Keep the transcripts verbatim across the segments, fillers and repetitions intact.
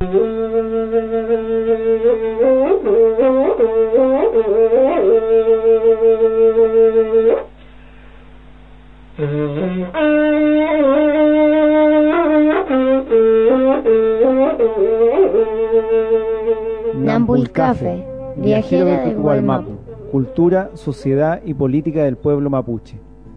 Nampulcafe, viajera del Gualmapu. Cultura, sociedad y política del pueblo mapuche.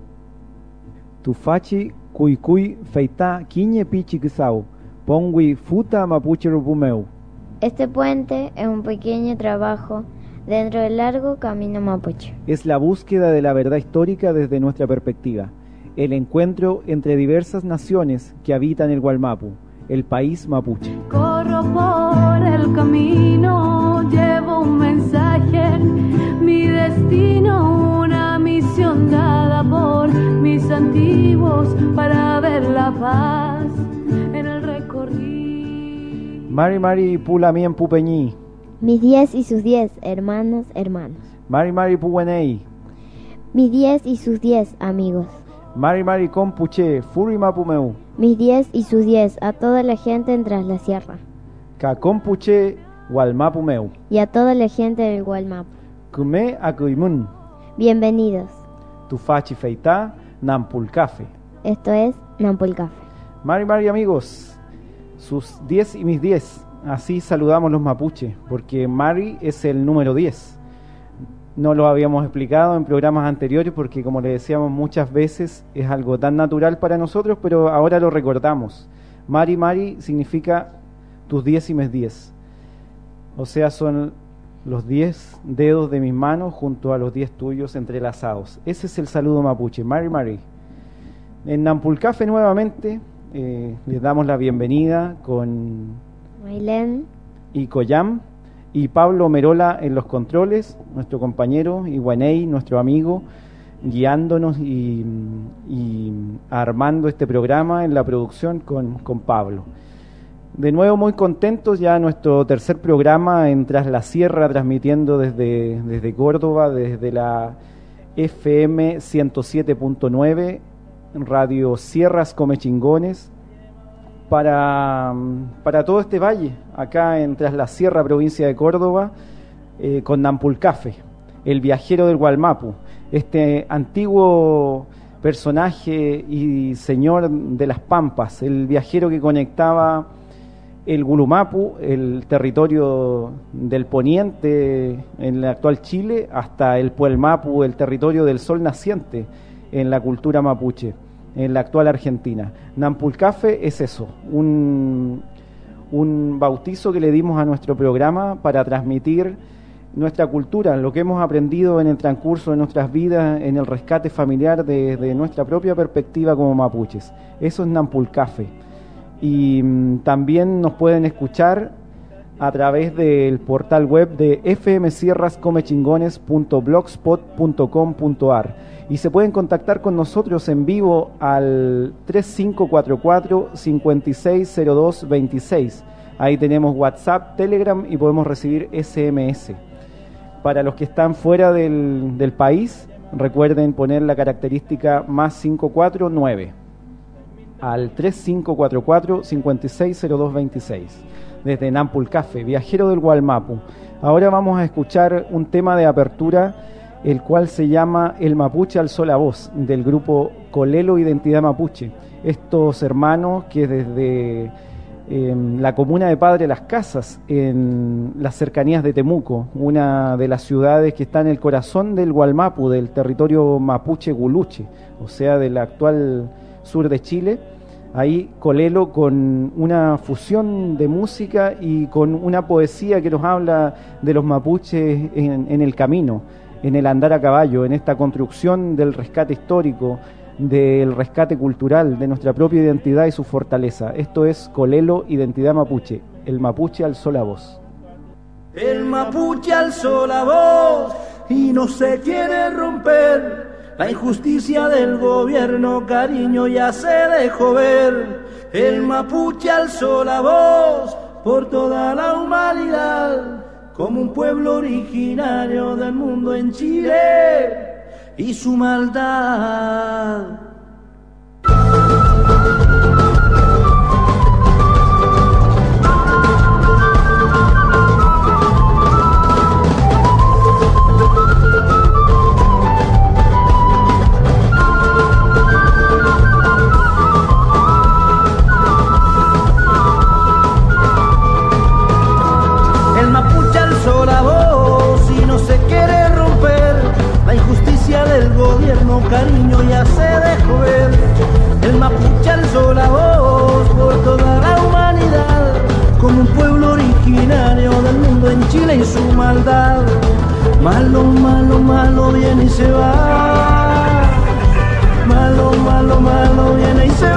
Tufachi, cuicuy, feita, quiñe pichi quisau, pongui futa mapuche rupumeu. Este puente es un pequeño trabajo dentro del largo camino mapuche. Es la búsqueda de la verdad histórica desde nuestra perspectiva, el encuentro entre diversas naciones que habitan el Gualmapu, el país mapuche. Corro por el camino, llevo un mensaje, mi destino, una misión dada por mis antiguos para ver la paz en el recorrido. Mari Mari Pula Mien Pupeñí. Mis diez y sus diez hermanas, hermanos. Mari Mari Puwenei. Mis diez y sus diez amigos. Mari Mari Compuche, Furi Mapumeu. Mis diez y sus diez a toda la gente en Tras la Sierra. Ka Compuche, Gualmapumeu. Y a toda la gente del Gualmapu. Kume Akuimun. Bienvenidos. Tufachi Feita, Nampulcafe. Esto es Nampulcafe. Mari Mari amigos, sus diez y mis diez. Así saludamos los mapuches, porque Mari es el número diez. No lo habíamos explicado en programas anteriores porque, como le decíamos muchas veces, es algo tan natural para nosotros, pero ahora lo recordamos. Mari Mari significa tus diez y mis diez. O sea, son los diez dedos de mis manos junto a los diez tuyos entrelazados. Ese es el saludo mapuche, Mari Mari. En Nampulcafe nuevamente eh, les damos la bienvenida con Mailén y Coyam y Pablo Merola en los controles, nuestro compañero, y Guaney, nuestro amigo, guiándonos y, y armando este programa en la producción con, con Pablo. De nuevo muy contentos, ya nuestro tercer programa en Tras la Sierra, transmitiendo desde, desde Córdoba, desde la F M ciento siete punto nueve, Radio Sierras Comechingones, para, para todo este valle, acá en Tras la Sierra, provincia de Córdoba, eh, con Nampulcafe, el viajero del Gualmapu, este antiguo personaje y señor de las Pampas, el viajero que conectaba el Gulumapu, el territorio del poniente en el actual Chile, hasta el Puelmapu, el territorio del sol naciente en la cultura mapuche, en la actual Argentina. Nampulcafe es eso, un, un bautizo que le dimos a nuestro programa para transmitir nuestra cultura, lo que hemos aprendido en el transcurso de nuestras vidas, en el rescate familiar de, de nuestra propia perspectiva como mapuches. Eso es Nampulcafe. Y mm, también nos pueden escuchar a través del portal web de f m sierras comechingones punto blogspot punto com punto a r y se pueden contactar con nosotros en vivo al tres cinco cuatro cuatro, cinco seis cero dos dos seis. Ahí tenemos WhatsApp, Telegram y podemos recibir S M S. Para los que están fuera del, del país, recuerden poner la característica más cinco cuatro nueve al tres cinco cuatro cuatro, cinco seis cero dos dos seis. Desde Nampulcafe, viajero del Gualmapu. Ahora vamos a escuchar un tema de apertura, el cual se llama El Mapuche alzó la voz, del grupo Colelo Identidad Mapuche. Estos hermanos que desde eh, la comuna de Padre Las Casas, en las cercanías de Temuco, una de las ciudades que está en el corazón del Gualmapu, del territorio mapuche Guluche, o sea, del actual sur de Chile. Ahí Colelo, con una fusión de música y con una poesía que nos habla de los mapuches en, en el camino, en el andar a caballo, en esta construcción del rescate histórico, del rescate cultural, de nuestra propia identidad y su fortaleza. Esto es Colelo, Identidad Mapuche. El mapuche alzó la voz. El mapuche alzó la voz y no se quiere romper. La injusticia del gobierno, cariño, ya se dejó ver. El mapuche alzó la voz por toda la humanidad, como un pueblo originario del mundo en Chile y su maldad. y su maldad. Malo, malo, malo viene y se va. Malo, malo, malo viene y se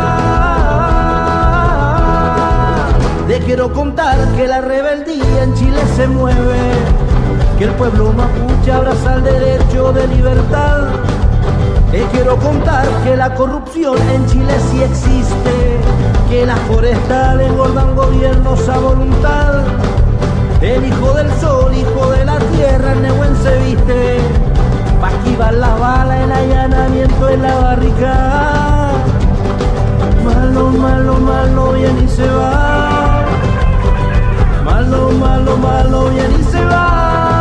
va. Te quiero contar que la rebeldía en Chile se mueve, que el pueblo mapuche abraza el derecho de libertad. Te quiero contar que la corrupción en Chile sí existe, que las forestales engordan gobiernos a voluntad. El hijo del sol, hijo de la tierra, en Nehuen se viste, pa' esquivar la bala, el allanamiento en la barricada. Malo, malo, malo viene y se va. Malo, malo, malo viene y se va.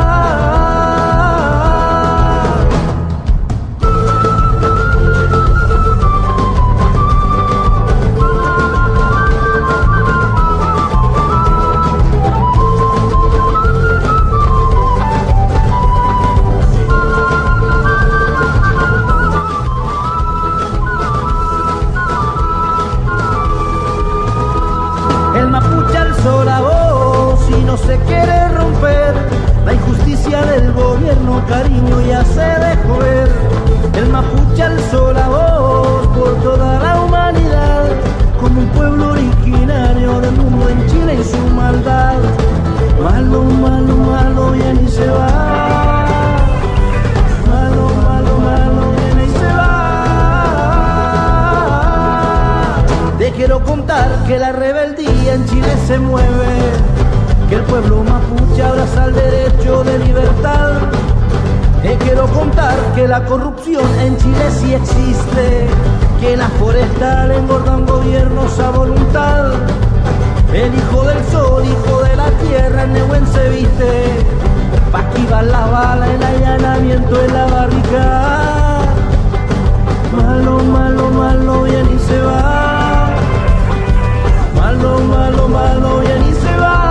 No se quiere romper, la injusticia del gobierno, cariño, ya se dejó ver. El mapuche alzó la voz por toda la humanidad, como un pueblo originario del mundo en Chile y su maldad. Malo, malo, malo viene y se va. Malo, malo, malo viene y se va. Te quiero contar que la rebeldía en Chile se mueve, que el pueblo mapuche abraza el derecho de libertad. Te quiero contar que la corrupción en Chile sí existe, que las forestales engordan gobiernos a voluntad. El hijo del sol, hijo de la tierra, en Nehuen se viste, pa' esquivar la bala, el allanamiento en la barricada. Malo, malo, malo viene y se va. Malo, malo, malo viene y se va.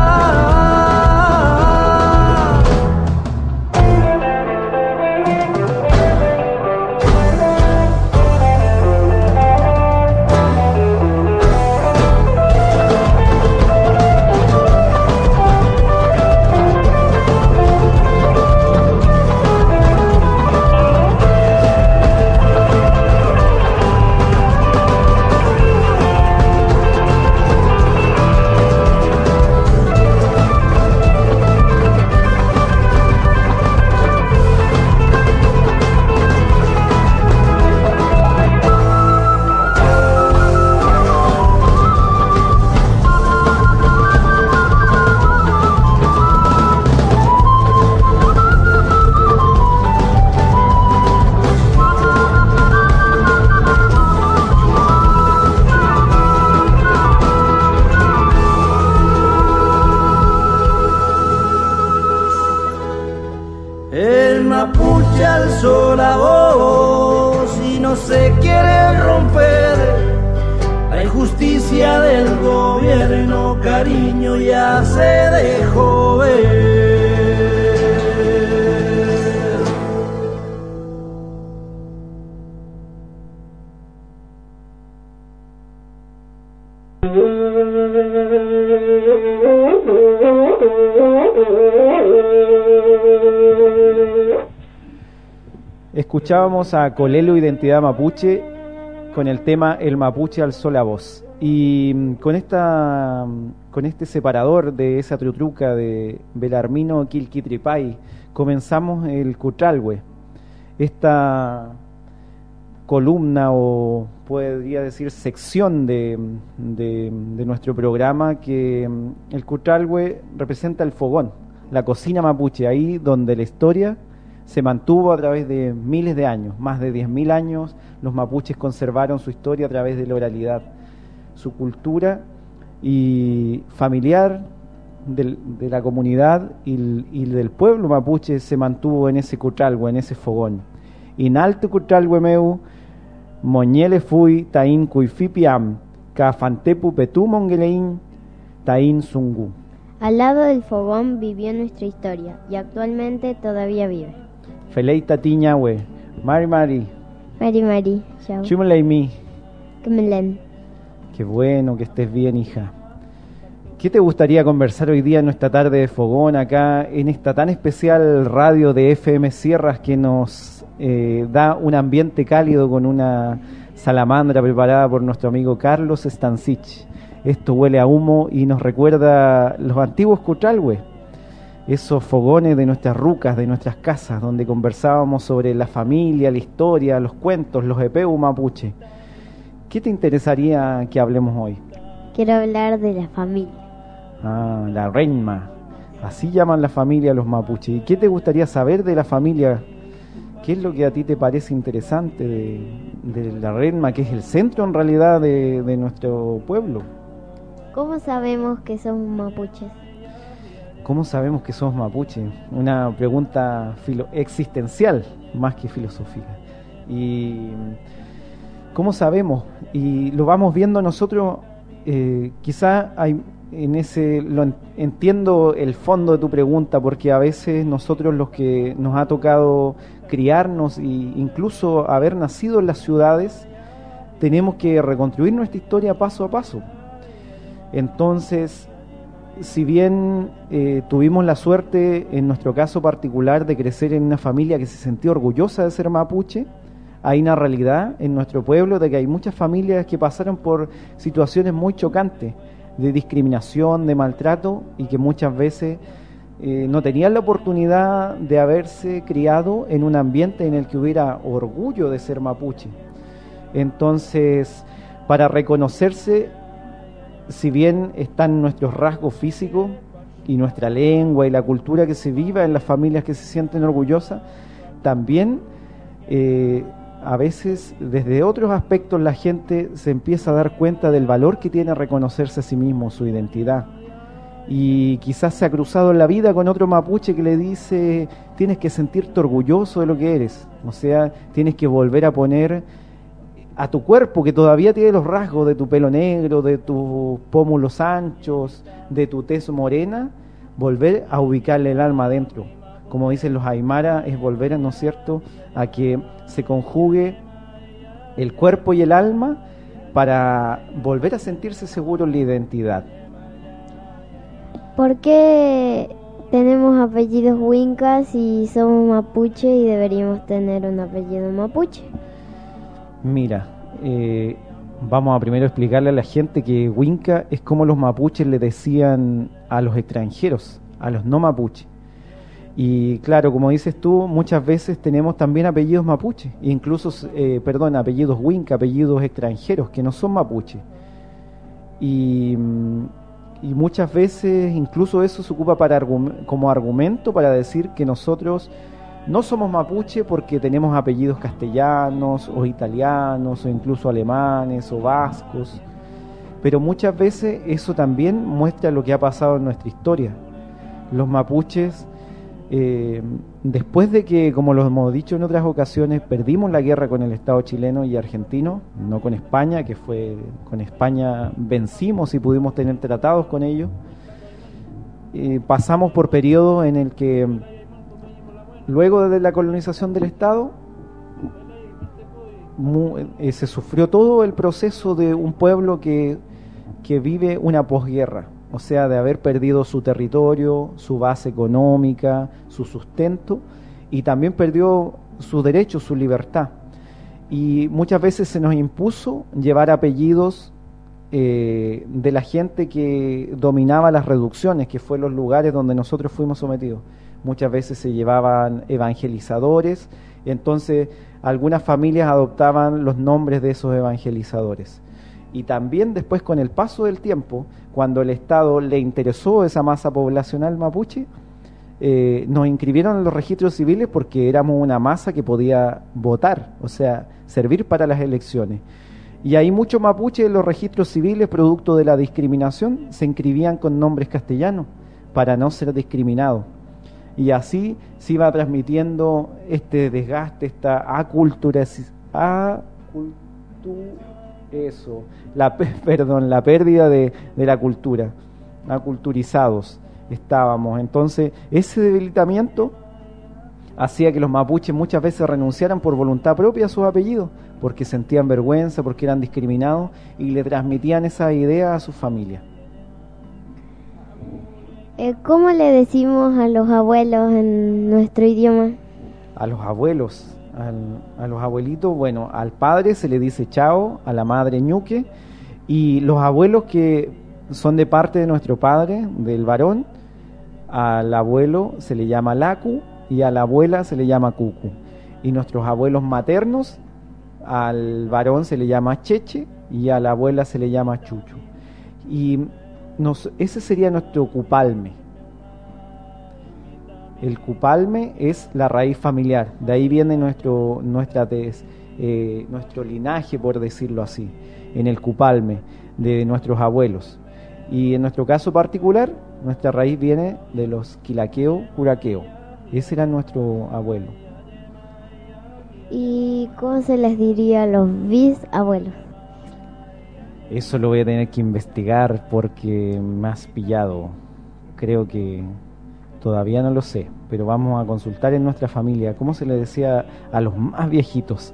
Alzó la voz y no se quiere romper, la injusticia del gobierno, cariño, ya se dejó ver. Escuchábamos a Colelo Identidad Mapuche con el tema El Mapuche alzó la voz. Y con esta con este separador de esa trutruca de Belarmino Quilquitripay comenzamos el Cutralhue, esta columna o podría decir sección de, de, de nuestro programa, que el Cutralhue representa el fogón, la cocina mapuche, ahí donde la historia se mantuvo a través de miles de años, más de diez mil años. Los mapuches conservaron su historia a través de la oralidad, su cultura y familiar de, de la comunidad y, y del pueblo mapuche se mantuvo en ese Cutralhue, en ese fogón. Inalte Cutralhue meu, moñele fui tain cuifipiam, cafantepu petu mongelein, tain sungu. Al lado del fogón vivió nuestra historia y actualmente todavía vive. Feleita tiñahue, mari mari. Mari mari, chao. Chumeleimi. Kemelen. Qué bueno que estés bien, hija. ¿Qué te gustaría conversar hoy día en nuestra tarde de fogón, acá en esta tan especial radio de F M Sierras que nos eh, da un ambiente cálido con una salamandra preparada por nuestro amigo Carlos Stancich? Esto huele a humo y nos recuerda los antiguos Cutralhue, esos fogones de nuestras rucas, de nuestras casas, donde conversábamos sobre la familia, la historia, los cuentos, los epeu mapuche. ¿Qué te interesaría que hablemos hoy? Quiero hablar de la familia. Ah, la renma. Así llaman la familia los mapuches. ¿Y qué te gustaría saber de la familia? ¿Qué es lo que a ti te parece interesante de, de la renma, que es el centro en realidad de, de nuestro pueblo? ¿Cómo sabemos que somos mapuches? ¿Cómo sabemos que somos mapuches? Una pregunta filo- existencial más que filosófica. Y ¿cómo sabemos? Y lo vamos viendo nosotros. Eh, quizá hay en ese lo en, entiendo el fondo de tu pregunta, porque a veces nosotros, los que nos ha tocado criarnos e incluso haber nacido en las ciudades, tenemos que reconstruir nuestra historia paso a paso. Entonces, si bien eh, tuvimos la suerte, en nuestro caso particular, de crecer en una familia que se sentía orgullosa de ser mapuche, hay una realidad en nuestro pueblo de que hay muchas familias que pasaron por situaciones muy chocantes de discriminación, de maltrato, y que muchas veces eh, no tenían la oportunidad de haberse criado en un ambiente en el que hubiera orgullo de ser mapuche. Entonces, para reconocerse, si bien están nuestros rasgos físicos y nuestra lengua y la cultura que se viva en las familias que se sienten orgullosas, también eh, a veces desde otros aspectos la gente se empieza a dar cuenta del valor que tiene reconocerse a sí mismo, su identidad. Y quizás se ha cruzado en la vida con otro mapuche que le dice: tienes que sentirte orgulloso de lo que eres, o sea, tienes que volver a poner a tu cuerpo, que todavía tiene los rasgos de tu pelo negro, de tus pómulos anchos, de tu tez morena, volver a ubicarle el alma adentro. Como dicen los aymara, es volver, ¿no es cierto?, a que se conjugue el cuerpo y el alma para volver a sentirse seguro en la identidad. ¿Por qué tenemos apellidos huincas y somos mapuche y deberíamos tener un apellido mapuche? Mira, eh, vamos a primero explicarle a la gente que huinca es como los mapuches le decían a los extranjeros, a los no mapuches. Y claro, como dices tú, muchas veces tenemos también apellidos mapuche, incluso, eh, perdón, apellidos huinca, apellidos extranjeros que no son mapuche. Y, y muchas veces incluso eso se ocupa para argum- como argumento para decir que nosotros no somos mapuche porque tenemos apellidos castellanos o italianos o incluso alemanes o vascos. Pero muchas veces eso también muestra lo que ha pasado en nuestra historia. Los mapuches, Eh, después de que, como lo hemos dicho en otras ocasiones, perdimos la guerra con el Estado chileno y argentino, no con España, que fue con España vencimos y pudimos tener tratados con ellos, eh, pasamos por periodos en el que luego de la colonización del Estado muy, eh, se sufrió todo el proceso de un pueblo que, que vive una posguerra. O sea, de haber perdido su territorio, su base económica, su sustento, y también perdió sus derechos, su libertad. Y muchas veces se nos impuso llevar apellidos eh, de la gente que dominaba las reducciones, que fue los lugares donde nosotros fuimos sometidos. Muchas veces se llevaban evangelizadores, entonces algunas familias adoptaban los nombres de esos evangelizadores. Y también después, con el paso del tiempo, cuando el Estado le interesó esa masa poblacional mapuche, eh, nos inscribieron en los registros civiles porque éramos una masa que podía votar, o sea, servir para las elecciones. Y ahí muchos mapuches en los registros civiles, producto de la discriminación, se inscribían con nombres castellanos para no ser discriminados. Y así se iba transmitiendo este desgaste, esta aculturación, acultu, eso, la, perdón, la pérdida de, de la cultura, aculturizados estábamos. Entonces, ese debilitamiento hacía que los mapuches muchas veces renunciaran por voluntad propia a sus apellidos, porque sentían vergüenza, porque eran discriminados, y le transmitían esa idea a sus familias. Eh, ¿Cómo le decimos a los abuelos en nuestro idioma? A los abuelos, al, a los abuelitos, bueno, al padre se le dice chao, a la madre ñuque, y los abuelos que son de parte de nuestro padre, del varón, al abuelo se le llama lacu y a la abuela se le llama cucu. Y nuestros abuelos maternos, al varón se le llama cheche y a la abuela se le llama chuchu. Y nos, ese sería nuestro cupalme. El cupalme es la raíz familiar, de ahí viene nuestro, nuestra des, eh, nuestro linaje, por decirlo así, en el cupalme de nuestros abuelos. Y en nuestro caso particular, nuestra raíz viene de los quilaqueo, curaqueo. Ese era nuestro abuelo. ¿Y cómo se les diría a los bisabuelos? Eso lo voy a tener que investigar porque me has pillado. Creo que todavía no lo sé, pero vamos a consultar en nuestra familia cómo se le decía a los más viejitos.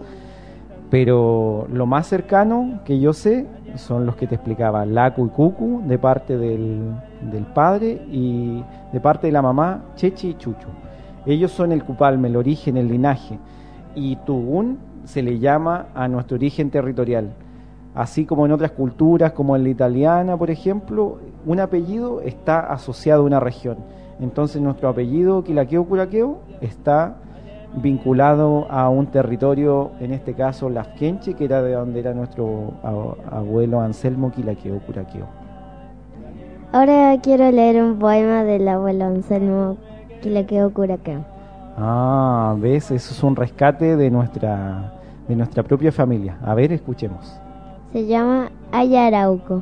Pero lo más cercano que yo sé son los que te explicaba, lacu y cucu, de parte del, del padre, y de parte de la mamá, chechi y chuchu. Ellos son el cupalme, el origen, el linaje. Y tugún se le llama a nuestro origen territorial. Así como en otras culturas, como en la italiana, por ejemplo, un apellido está asociado a una región. Entonces nuestro apellido, quilaqueo, curaqueo, está vinculado a un territorio, en este caso Lafkenche, que era de donde era nuestro abuelo Anselmo Quilaqueo Curaqueo. Ahora quiero leer un poema del abuelo Anselmo Quilaqueo Curaqueo. Ah, ves, eso es un rescate de nuestra, de nuestra propia familia. A ver, escuchemos. Se llama Ayarauco.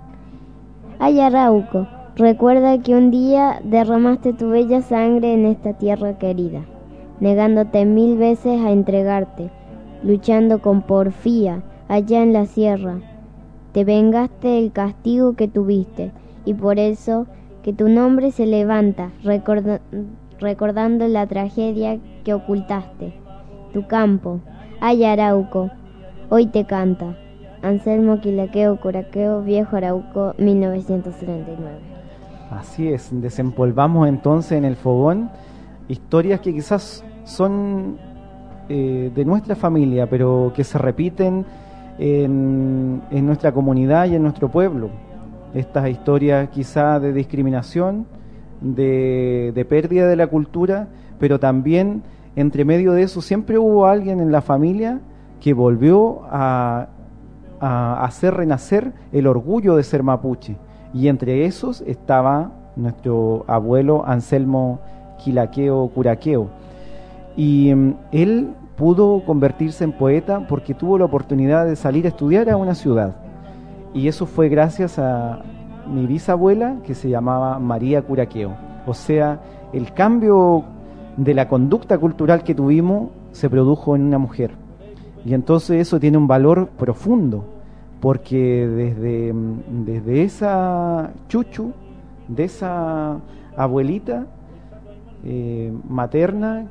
Ayarauco, recuerda que un día derramaste tu bella sangre en esta tierra querida, negándote mil veces a entregarte, luchando con porfía allá en la sierra. Te vengaste del castigo que tuviste, y por eso que tu nombre se levanta, recorda, recordando la tragedia que ocultaste. Tu campo, Ayarauco, hoy te canta. Anselmo Quilaqueo Curaqueo, Viejo Arauco, mil novecientos treinta y nueve. Así es, desempolvamos entonces en el fogón historias que quizás son eh, de nuestra familia, pero que se repiten en, en nuestra comunidad y en nuestro pueblo. Estas historias quizás de discriminación, de, de pérdida de la cultura, pero también entre medio de eso siempre hubo alguien en la familia que volvió a, a hacer renacer el orgullo de ser mapuche. Y entre esos estaba nuestro abuelo Anselmo Quilaqueo Curaqueo. Y um, él pudo convertirse en poeta porque tuvo la oportunidad de salir a estudiar a una ciudad. Y eso fue gracias a mi bisabuela, que se llamaba María Curaqueo. O sea, el cambio de la conducta cultural que tuvimos se produjo en una mujer. Y entonces eso tiene un valor profundo, porque desde, desde esa chuchu, de esa abuelita eh, materna,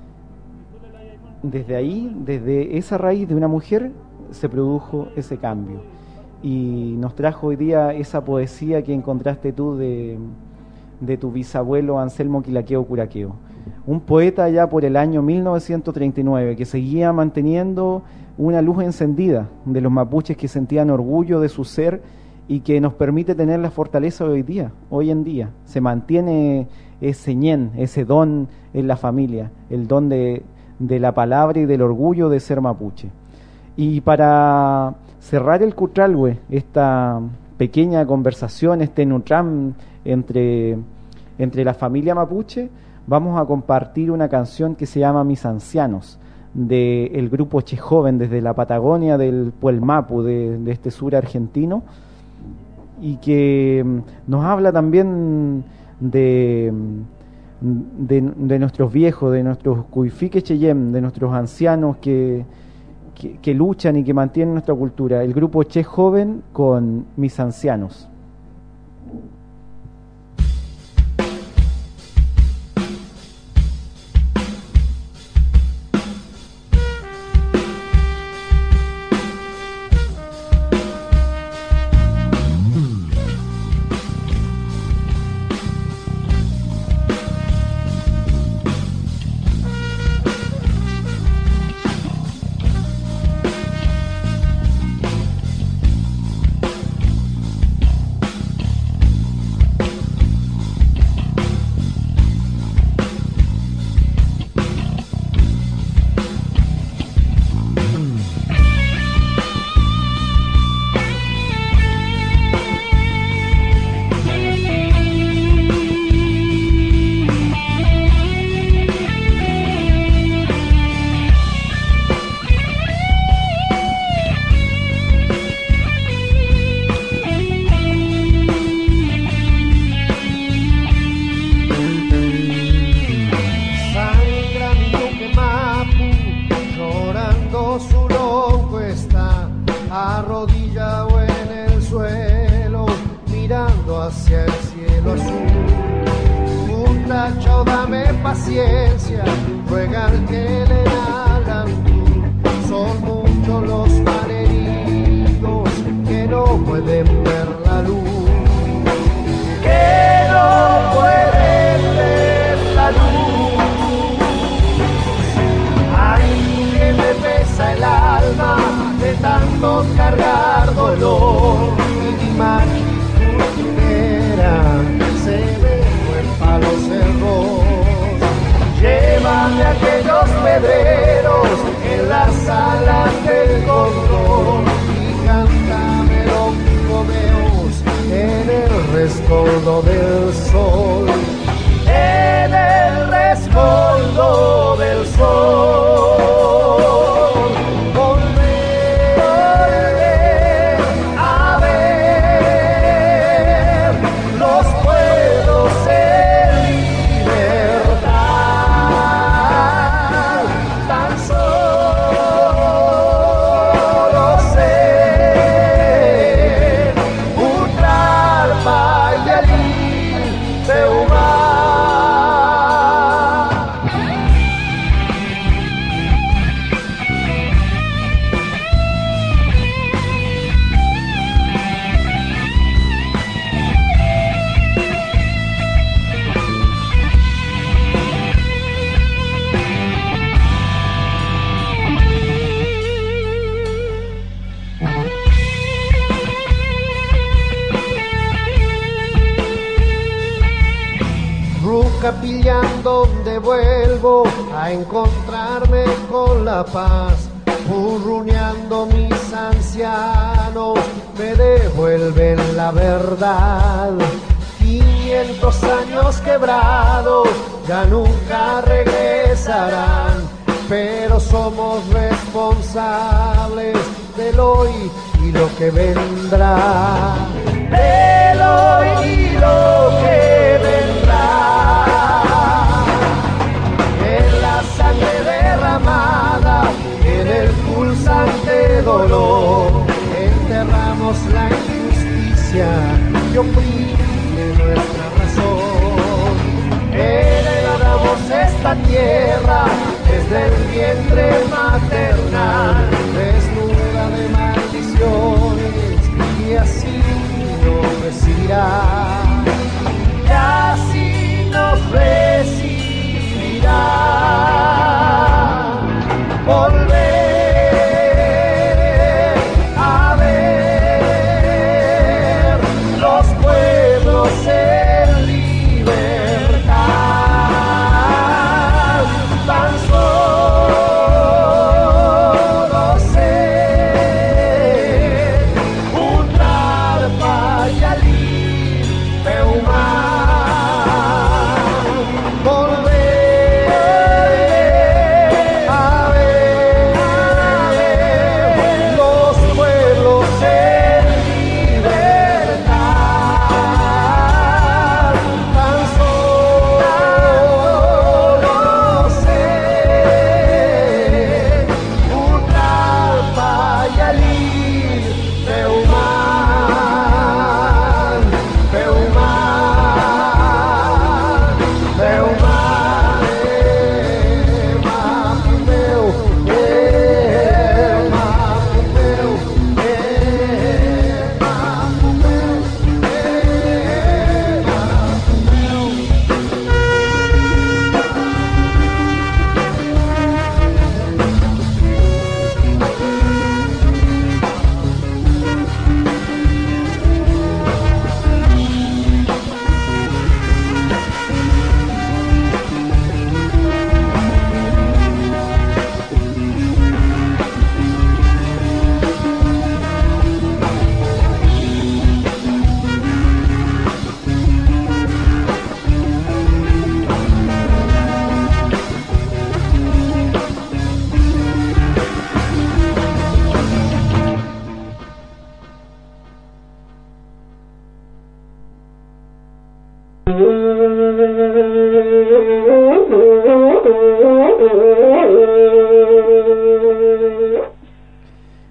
desde ahí, desde esa raíz de una mujer, se produjo ese cambio. Y nos trajo hoy día esa poesía que encontraste tú de, de tu bisabuelo Anselmo Quilaqueo Curaqueo. Un poeta ya por el año mil novecientos treinta y nueve que seguía manteniendo una luz encendida de los mapuches que sentían orgullo de su ser y que nos permite tener la fortaleza de hoy día, hoy en día. Se mantiene ese ñen, ese don en la familia, el don de, de la palabra y del orgullo de ser mapuche. Y para cerrar el Cutralhue, esta pequeña conversación, este nutram entre, entre la familia mapuche, vamos a compartir una canción que se llama Mis Ancianos, del grupo Che Joven desde la Patagonia del Puelmapu, de, de este sur argentino, y que nos habla también de, de, de nuestros viejos, de nuestros cuifiques cheyem, de nuestros ancianos que, que, que luchan y que mantienen nuestra cultura. El grupo Che Joven con Mis Ancianos. mirando hacia el cielo azul. Muchacho, dame paciencia, ruega al que le hagan tú. Son muchos los malheridos que no pueden ver la luz, que no pueden ver la luz. Ay, que me pesa el alma de tanto cargar dolor, y mi maquiculera se me fue pa' los cerros. Llévame a aquellos pedreros en las alas del control y cántame los romeos en el rescoldo del sol, en el rescoldo del sol. Capilla donde vuelvo a encontrarme con la paz, furruñando mis ancianos me devuelven la verdad. Quinientos años quebrados ya nunca regresarán, pero somos responsables del hoy y lo que vendrá, del hoy y lo que vendrá. Sangre derramada en el pulsante dolor, enterramos la injusticia que oprime nuestra razón. Heredamos esta tierra desde el vientre maternal, desnuda de maldiciones, y así nos recibirá, y así nos recibirá. Volver a ver los pueblos en libertad, tan solo ser un arpa y alí peumán. Volver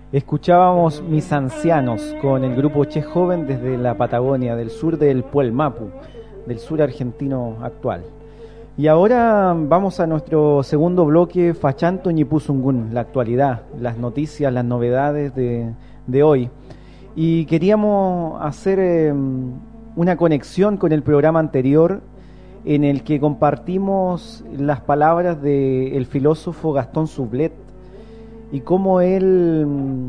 Escuchábamos Mis Ancianos con el grupo Che Joven desde la Patagonia, del sur del Puelmapu, del sur argentino actual. Y ahora vamos a nuestro segundo bloque, Fachanto Ñipuzungún, la actualidad, las noticias, las novedades de, de hoy. Y queríamos hacer eh, una conexión con el programa anterior en el que compartimos las palabras del filósofo Gastón Sublet y cómo él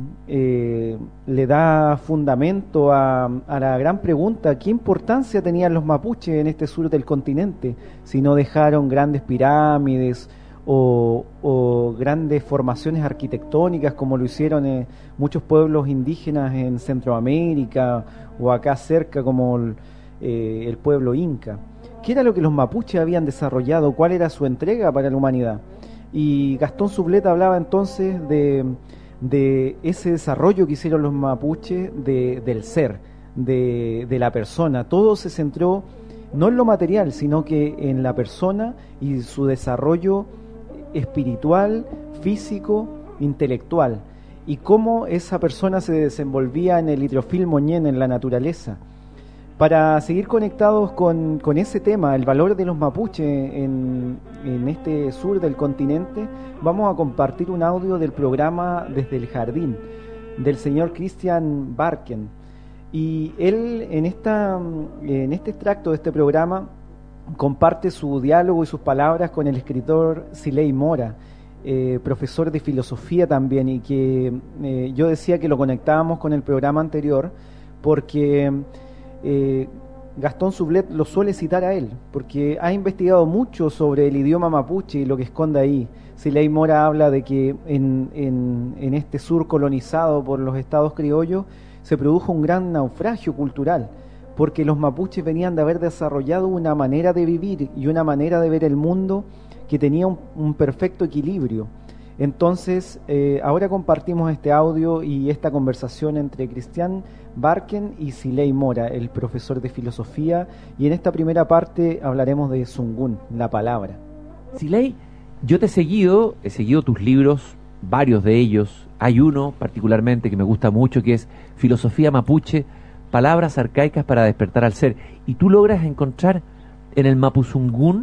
eh, le da fundamento a, a la gran pregunta: ¿qué importancia tenían los mapuches en este sur del continente si no dejaron grandes pirámides o, o grandes formaciones arquitectónicas como lo hicieron eh, muchos pueblos indígenas en Centroamérica o acá cerca como el, eh, el pueblo inca? ¿Qué era lo que los mapuches habían desarrollado? ¿Cuál era su entrega para la humanidad? Y Gastón Sublet hablaba entonces de, de ese desarrollo que hicieron los mapuches de, del ser, de, de la persona. Todo se centró no en lo material, sino que en la persona y su desarrollo espiritual, físico, intelectual, y cómo esa persona se desenvolvía en el hidrofil moñén, en la naturaleza. Para seguir conectados con, con ese tema, el valor de los mapuches en, en este sur del continente, vamos a compartir un audio del programa Desde el Jardín, del señor Christian Barken. Y él, en, esta, en este extracto de este programa, comparte su diálogo y sus palabras con el escritor Siley Mora, eh, profesor de filosofía también, y que eh, yo decía que lo conectábamos con el programa anterior, porque Eh, Gastón Sublet lo suele citar a él, porque ha investigado mucho sobre el idioma mapuche y lo que esconde ahí. Siley Mora habla de que en, en, en este sur colonizado por los estados criollos se produjo un gran naufragio cultural, porque los mapuches venían de haber desarrollado una manera de vivir y una manera de ver el mundo que tenía un, un perfecto equilibrio. Entonces, eh, ahora compartimos este audio y esta conversación entre Christian Barken y Siley Mora, el profesor de filosofía, y en esta primera parte hablaremos de Zungún, la palabra. Siley, yo te he seguido, he seguido tus libros, varios de ellos. Hay uno particularmente que me gusta mucho, que es Filosofía Mapuche, palabras arcaicas para despertar al ser. Y tú logras encontrar en el Mapuzungún,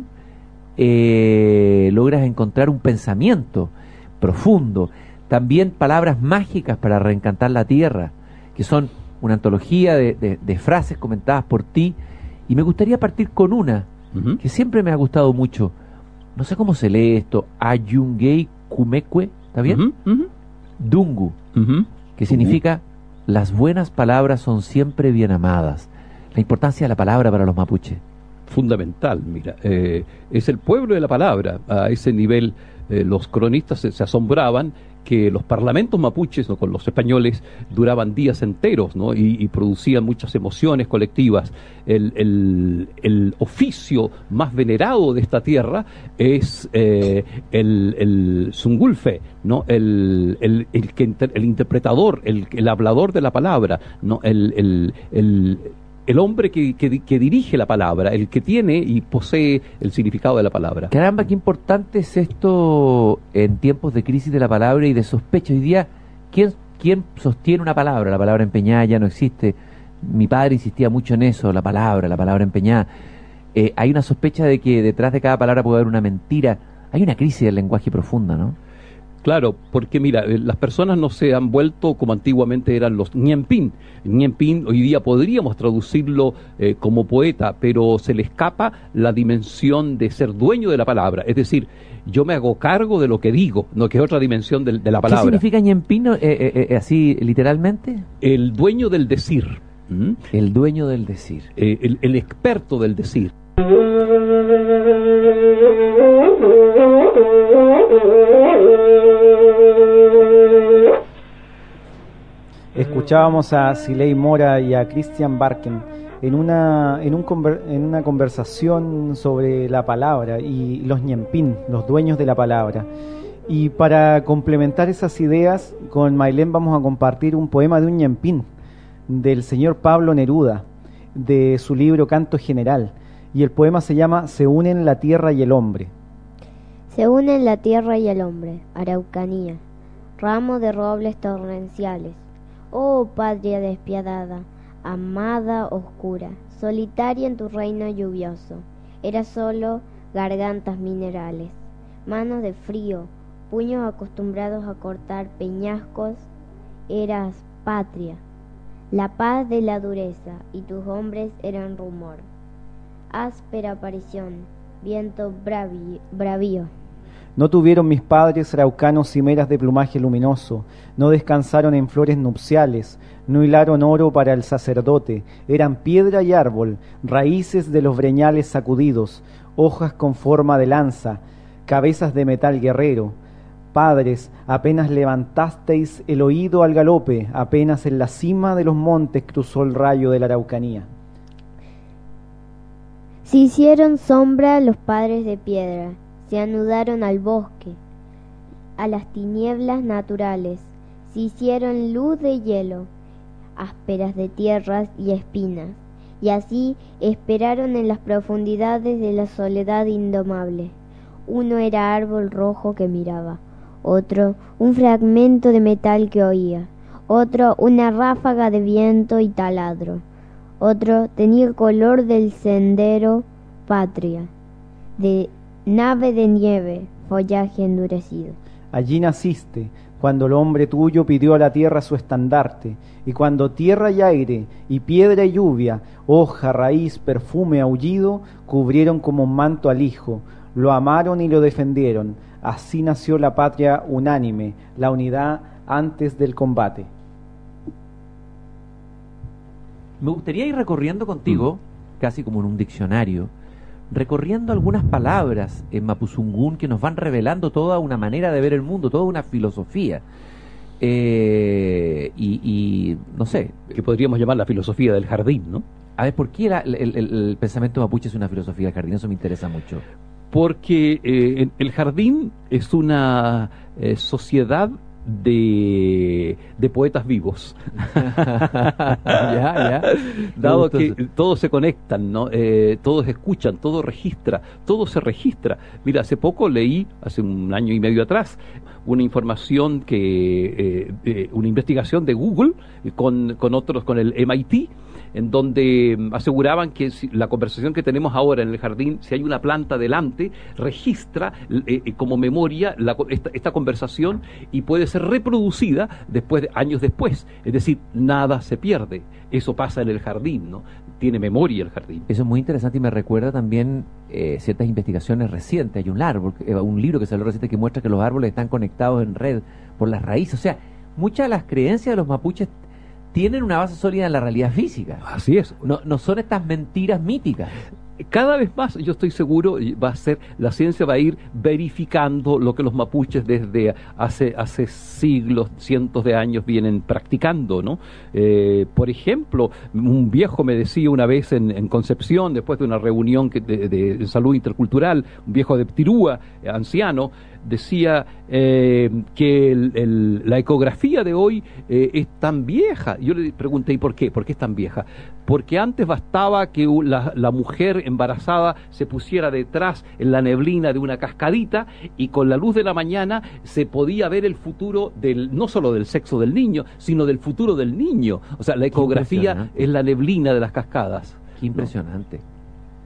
eh, logras encontrar un pensamiento profundo, también palabras mágicas para reencantar la tierra, que son una antología de, de, de frases comentadas por ti, y me gustaría partir con una uh-huh. que siempre me ha gustado mucho. No sé cómo se lee esto, Ayungei Kumekwe, ¿está bien? Uh-huh. Uh-huh. Dungu, uh-huh. que significa uh-huh. las buenas palabras son siempre bien amadas. La importancia de la palabra para los mapuches. Fundamental, mira, eh, es el pueblo de la palabra. A ese nivel eh, los cronistas se, se asombraban que los parlamentos mapuches, ¿no?, con los españoles duraban días enteros, ¿no?, y, y producían muchas emociones colectivas. El, el, el oficio más venerado de esta tierra es eh, el, el Zungulfe, ¿no?, el, el, el, que inter, el interpretador, el, el hablador de la palabra, ¿no?, el, el, el el hombre que, que, que dirige la palabra, el que tiene y posee el significado de la palabra. Caramba, qué importante es esto en tiempos de crisis de la palabra y de sospecha. Hoy día, ¿quién, quién sostiene una palabra? La palabra empeñada ya no existe. Mi padre insistía mucho en eso, la palabra, la palabra empeñada. Eh, hay una sospecha de que detrás de cada palabra puede haber una mentira. Hay una crisis del lenguaje profunda, ¿no? Claro, porque mira, las personas no se han vuelto como antiguamente eran los ñempín. ñempín hoy día podríamos traducirlo eh, como poeta, pero se le escapa la dimensión de ser dueño de la palabra. Es decir, yo me hago cargo de lo que digo, no, que es otra dimensión de, de la palabra. ¿Qué significa ñempín eh, eh, eh, así literalmente? El dueño del decir. ¿Mm? El dueño del decir. Eh, el, el experto del decir. Escuchábamos a Siley Mora y a Christian Barken en una, en, un conver, en una conversación sobre la palabra y los ñempín, los dueños de la palabra. Y para complementar esas ideas, con Mailén vamos a compartir un poema de un ñempín, del señor Pablo Neruda, de su libro Canto General. Y el poema se llama Se unen la tierra y el hombre. Se unen la tierra y el hombre, Araucanía. ramo de robles torrenciales. Oh patria despiadada, amada oscura, solitaria en tu reino lluvioso, eras solo gargantas minerales, manos de frío, puños acostumbrados a cortar peñascos, eras patria, la paz de la dureza, y tus hombres eran rumor. Áspera aparición, viento bravi, bravío. No tuvieron mis padres araucanos cimeras de plumaje luminoso, no descansaron en flores nupciales, no hilaron oro para el sacerdote, eran piedra y árbol, raíces de los breñales sacudidos, hojas con forma de lanza, cabezas de metal guerrero. Padres, apenas levantasteis el oído al galope, apenas en la cima de los montes cruzó el rayo de la Araucanía. Se hicieron sombra los padres de piedra, se anudaron al bosque, a las tinieblas naturales, se hicieron luz de hielo, ásperas de tierras y espinas, y así esperaron en las profundidades de la soledad indomable. Uno era árbol rojo que miraba, otro un fragmento de metal que oía, otro una ráfaga de viento y taladro, otro tenía el color del sendero patria, de nave de nieve, follaje endurecido. Allí naciste, cuando el hombre tuyo pidió a la tierra su estandarte, y cuando tierra y aire, y piedra y lluvia, hoja, raíz, perfume, aullido, cubrieron como un manto al hijo, lo amaron y lo defendieron. Así nació la patria unánime, la unidad antes del combate. Me gustaría ir recorriendo contigo, mm. casi como en un diccionario, recorriendo algunas palabras en mapuzungún que nos van revelando toda una manera de ver el mundo, toda una filosofía. Eh, y, y, no sé... Que podríamos llamar la filosofía del jardín, ¿no? A ver, ¿por qué la, el, el, el pensamiento mapuche es una filosofía del jardín? Eso me interesa mucho. Porque eh, el jardín es una eh, sociedad de, de poetas vivos. ya, ya. Dado que todos se conectan, ¿no? Eh, todos escuchan, todo registra, todo se registra. Mira, hace poco leí, hace un año y medio atrás, una información que, eh, eh, una investigación de Google con, con otros, con el M I T, en donde aseguraban que si la conversación que tenemos ahora en el jardín, si hay una planta delante, registra eh, eh, como memoria la, esta, esta conversación y puede ser reproducida después de, años después. Es decir, nada se pierde. Eso pasa en el jardín, ¿no? Tiene memoria el jardín. Eso es muy interesante y me recuerda también eh, ciertas investigaciones recientes. Hay un árbol, eh, un libro que salió reciente que muestra que los árboles están conectados en red por las raíces. O sea, muchas de las creencias de los mapuches tienen una base sólida en la realidad física. Así es. No, no son estas mentiras míticas. Cada vez más, yo estoy seguro, va a ser, la ciencia va a ir verificando lo que los mapuches desde hace, hace siglos, cientos de años vienen practicando, ¿no? Eh, por ejemplo, un viejo me decía una vez en, en Concepción, después de una reunión que, de, de, de salud intercultural, un viejo de Ptirúa, anciano, decía eh, que el, el, la ecografía de hoy eh, es tan vieja. Yo le pregunté, ¿y por qué? ¿Por qué es tan vieja? Porque antes bastaba que la, la mujer embarazada se pusiera detrás en la neblina de una cascadita y con la luz de la mañana se podía ver el futuro del, no solo del sexo del niño, sino del futuro del niño. O sea, la ecografía es la neblina de las cascadas. Qué impresionante. ¿No?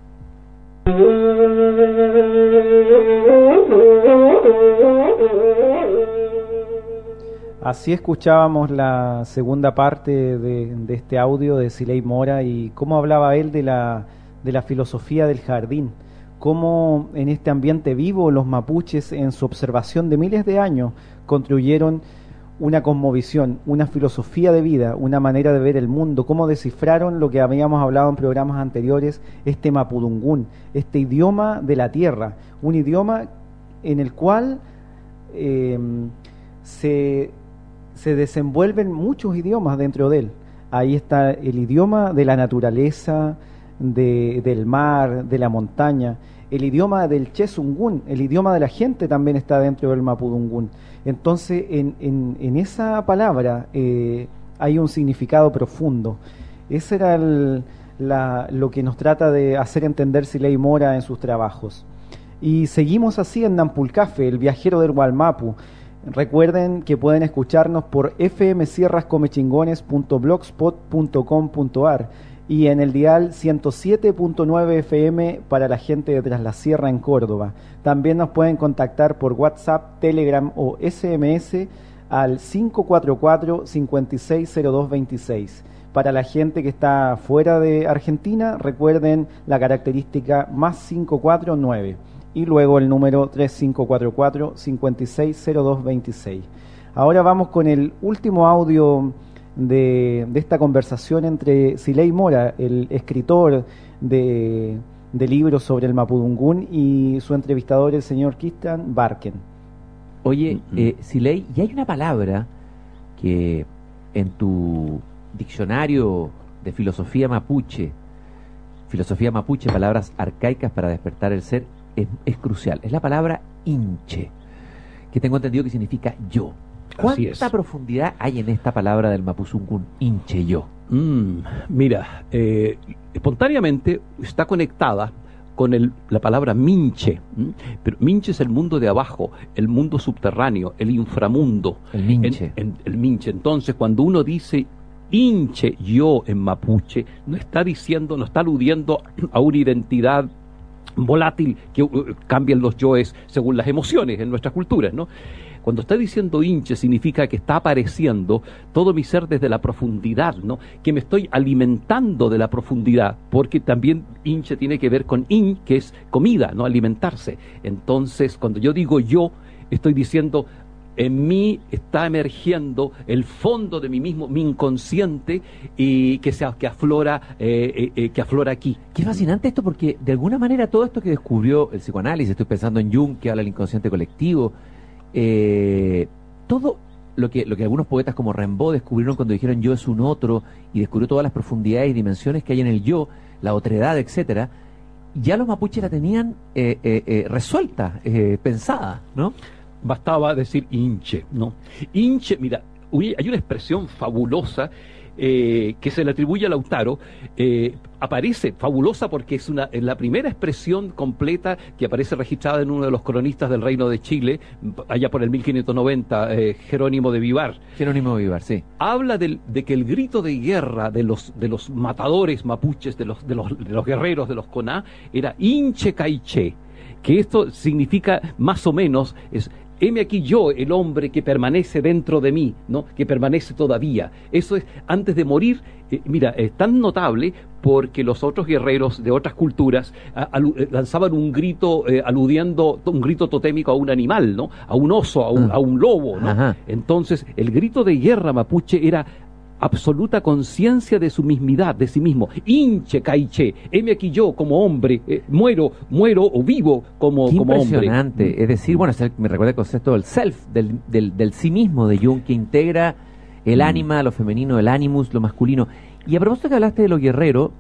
Así escuchábamos la segunda parte de, de este audio de Siley Mora y cómo hablaba él de la, de la filosofía del jardín, cómo en este ambiente vivo los mapuches en su observación de miles de años construyeron una cosmovisión, una filosofía de vida, una manera de ver el mundo, cómo descifraron lo que habíamos hablado en programas anteriores, este mapudungún, este idioma de la tierra, un idioma en el cual eh, se, se desenvuelven muchos idiomas dentro de él. Ahí está el idioma de la naturaleza, de, del mar, de la montaña, el idioma del chesungún, el idioma de la gente también está dentro del mapudungún. Entonces, en, en, en esa palabra eh, hay un significado profundo. Ese era el, la, lo que nos trata de hacer entender Siley Mora en sus trabajos. Y seguimos así en Nampulcafe, el viajero del Gualmapu. Recuerden que pueden escucharnos por f m sierras come chingones punto blogspot punto com punto a r y en el dial ciento siete punto nueve F M para la gente de Tras la Sierra en Córdoba. También nos pueden contactar por WhatsApp, Telegram o S M S al cinco cuatro cuatro, cinco seis cero dos dos seis. Para la gente que está fuera de Argentina, recuerden la característica más cinco cuatro nueve y luego el número tres cinco cuatro cuatro, cinco seis cero dos dos seis. Ahora vamos con el último audio de, de esta conversación entre Siley Mora, el escritor de, de libros sobre el Mapudungún, y su entrevistador, el señor Christian Barken. Oye, eh, Siley, y hay una palabra que en tu diccionario de filosofía mapuche, filosofía mapuche, palabras arcaicas para despertar el ser, es, es crucial. Es la palabra inche, que tengo entendido que significa yo. ¿Cuánta profundidad hay en esta palabra del Mapuzungún, inche yo? Mm, mira, eh, espontáneamente está conectada con el, la palabra minche, ¿m? Pero minche es el mundo de abajo, el mundo subterráneo, el inframundo. El minche. En, en, el minche. Entonces, cuando uno dice inche yo en mapuche, no está diciendo, no está aludiendo a una identidad volátil que uh, cambian los yoes según las emociones en nuestras culturas, ¿no? Cuando está diciendo inche, significa que está apareciendo todo mi ser desde la profundidad, ¿no? Que me estoy alimentando de la profundidad, porque también inche tiene que ver con in, que es comida, ¿no? Alimentarse. Entonces, cuando yo digo yo, estoy diciendo, en mí está emergiendo el fondo de mí mismo, mi inconsciente, y que se que aflora, eh, eh, que aflora aquí. Qué fascinante esto, porque de alguna manera todo esto que descubrió el psicoanálisis, estoy pensando en Jung, que habla del inconsciente colectivo, eh, todo lo que, lo que algunos poetas como Rimbaud descubrieron cuando dijeron yo es un otro, y descubrió todas las profundidades y dimensiones que hay en el yo, la otredad, etcétera, ya los mapuches la tenían eh, eh, eh, resuelta, eh, pensada, ¿no? Bastaba decir hinche, ¿no? Hinche, mira, hay una expresión fabulosa eh, que se le atribuye a Lautaro, eh, aparece fabulosa porque es una es la primera expresión completa que aparece registrada en uno de los cronistas del Reino de Chile, allá por el mil quinientos noventa, eh, Jerónimo de Vivar. Jerónimo de Vivar, sí. Habla del, de que el grito de guerra de los de los matadores mapuches, de los de los, de los guerreros de los coná, era hinche caiche, que esto significa más o menos es heme aquí yo, el hombre que permanece dentro de mí, ¿no? Que permanece todavía. Eso es, antes de morir, eh, mira, es tan notable porque los otros guerreros de otras culturas a, a, lanzaban un grito eh, aludiendo, un grito totémico a un animal, ¿no? A un oso, a un, ah. a un lobo, ¿no? Ajá. Entonces, el grito de guerra mapuche era absoluta conciencia de su mismidad, de sí mismo. Hinche, caiche, heme aquí yo como hombre, eh, muero, muero o vivo como, Qué como hombre. Impresionante, es decir, bueno, me recuerda el concepto del self, del, del, del sí mismo de Jung, que integra el mm. ánima, lo femenino, el animus, lo masculino. Y a propósito que hablaste de lo guerrero,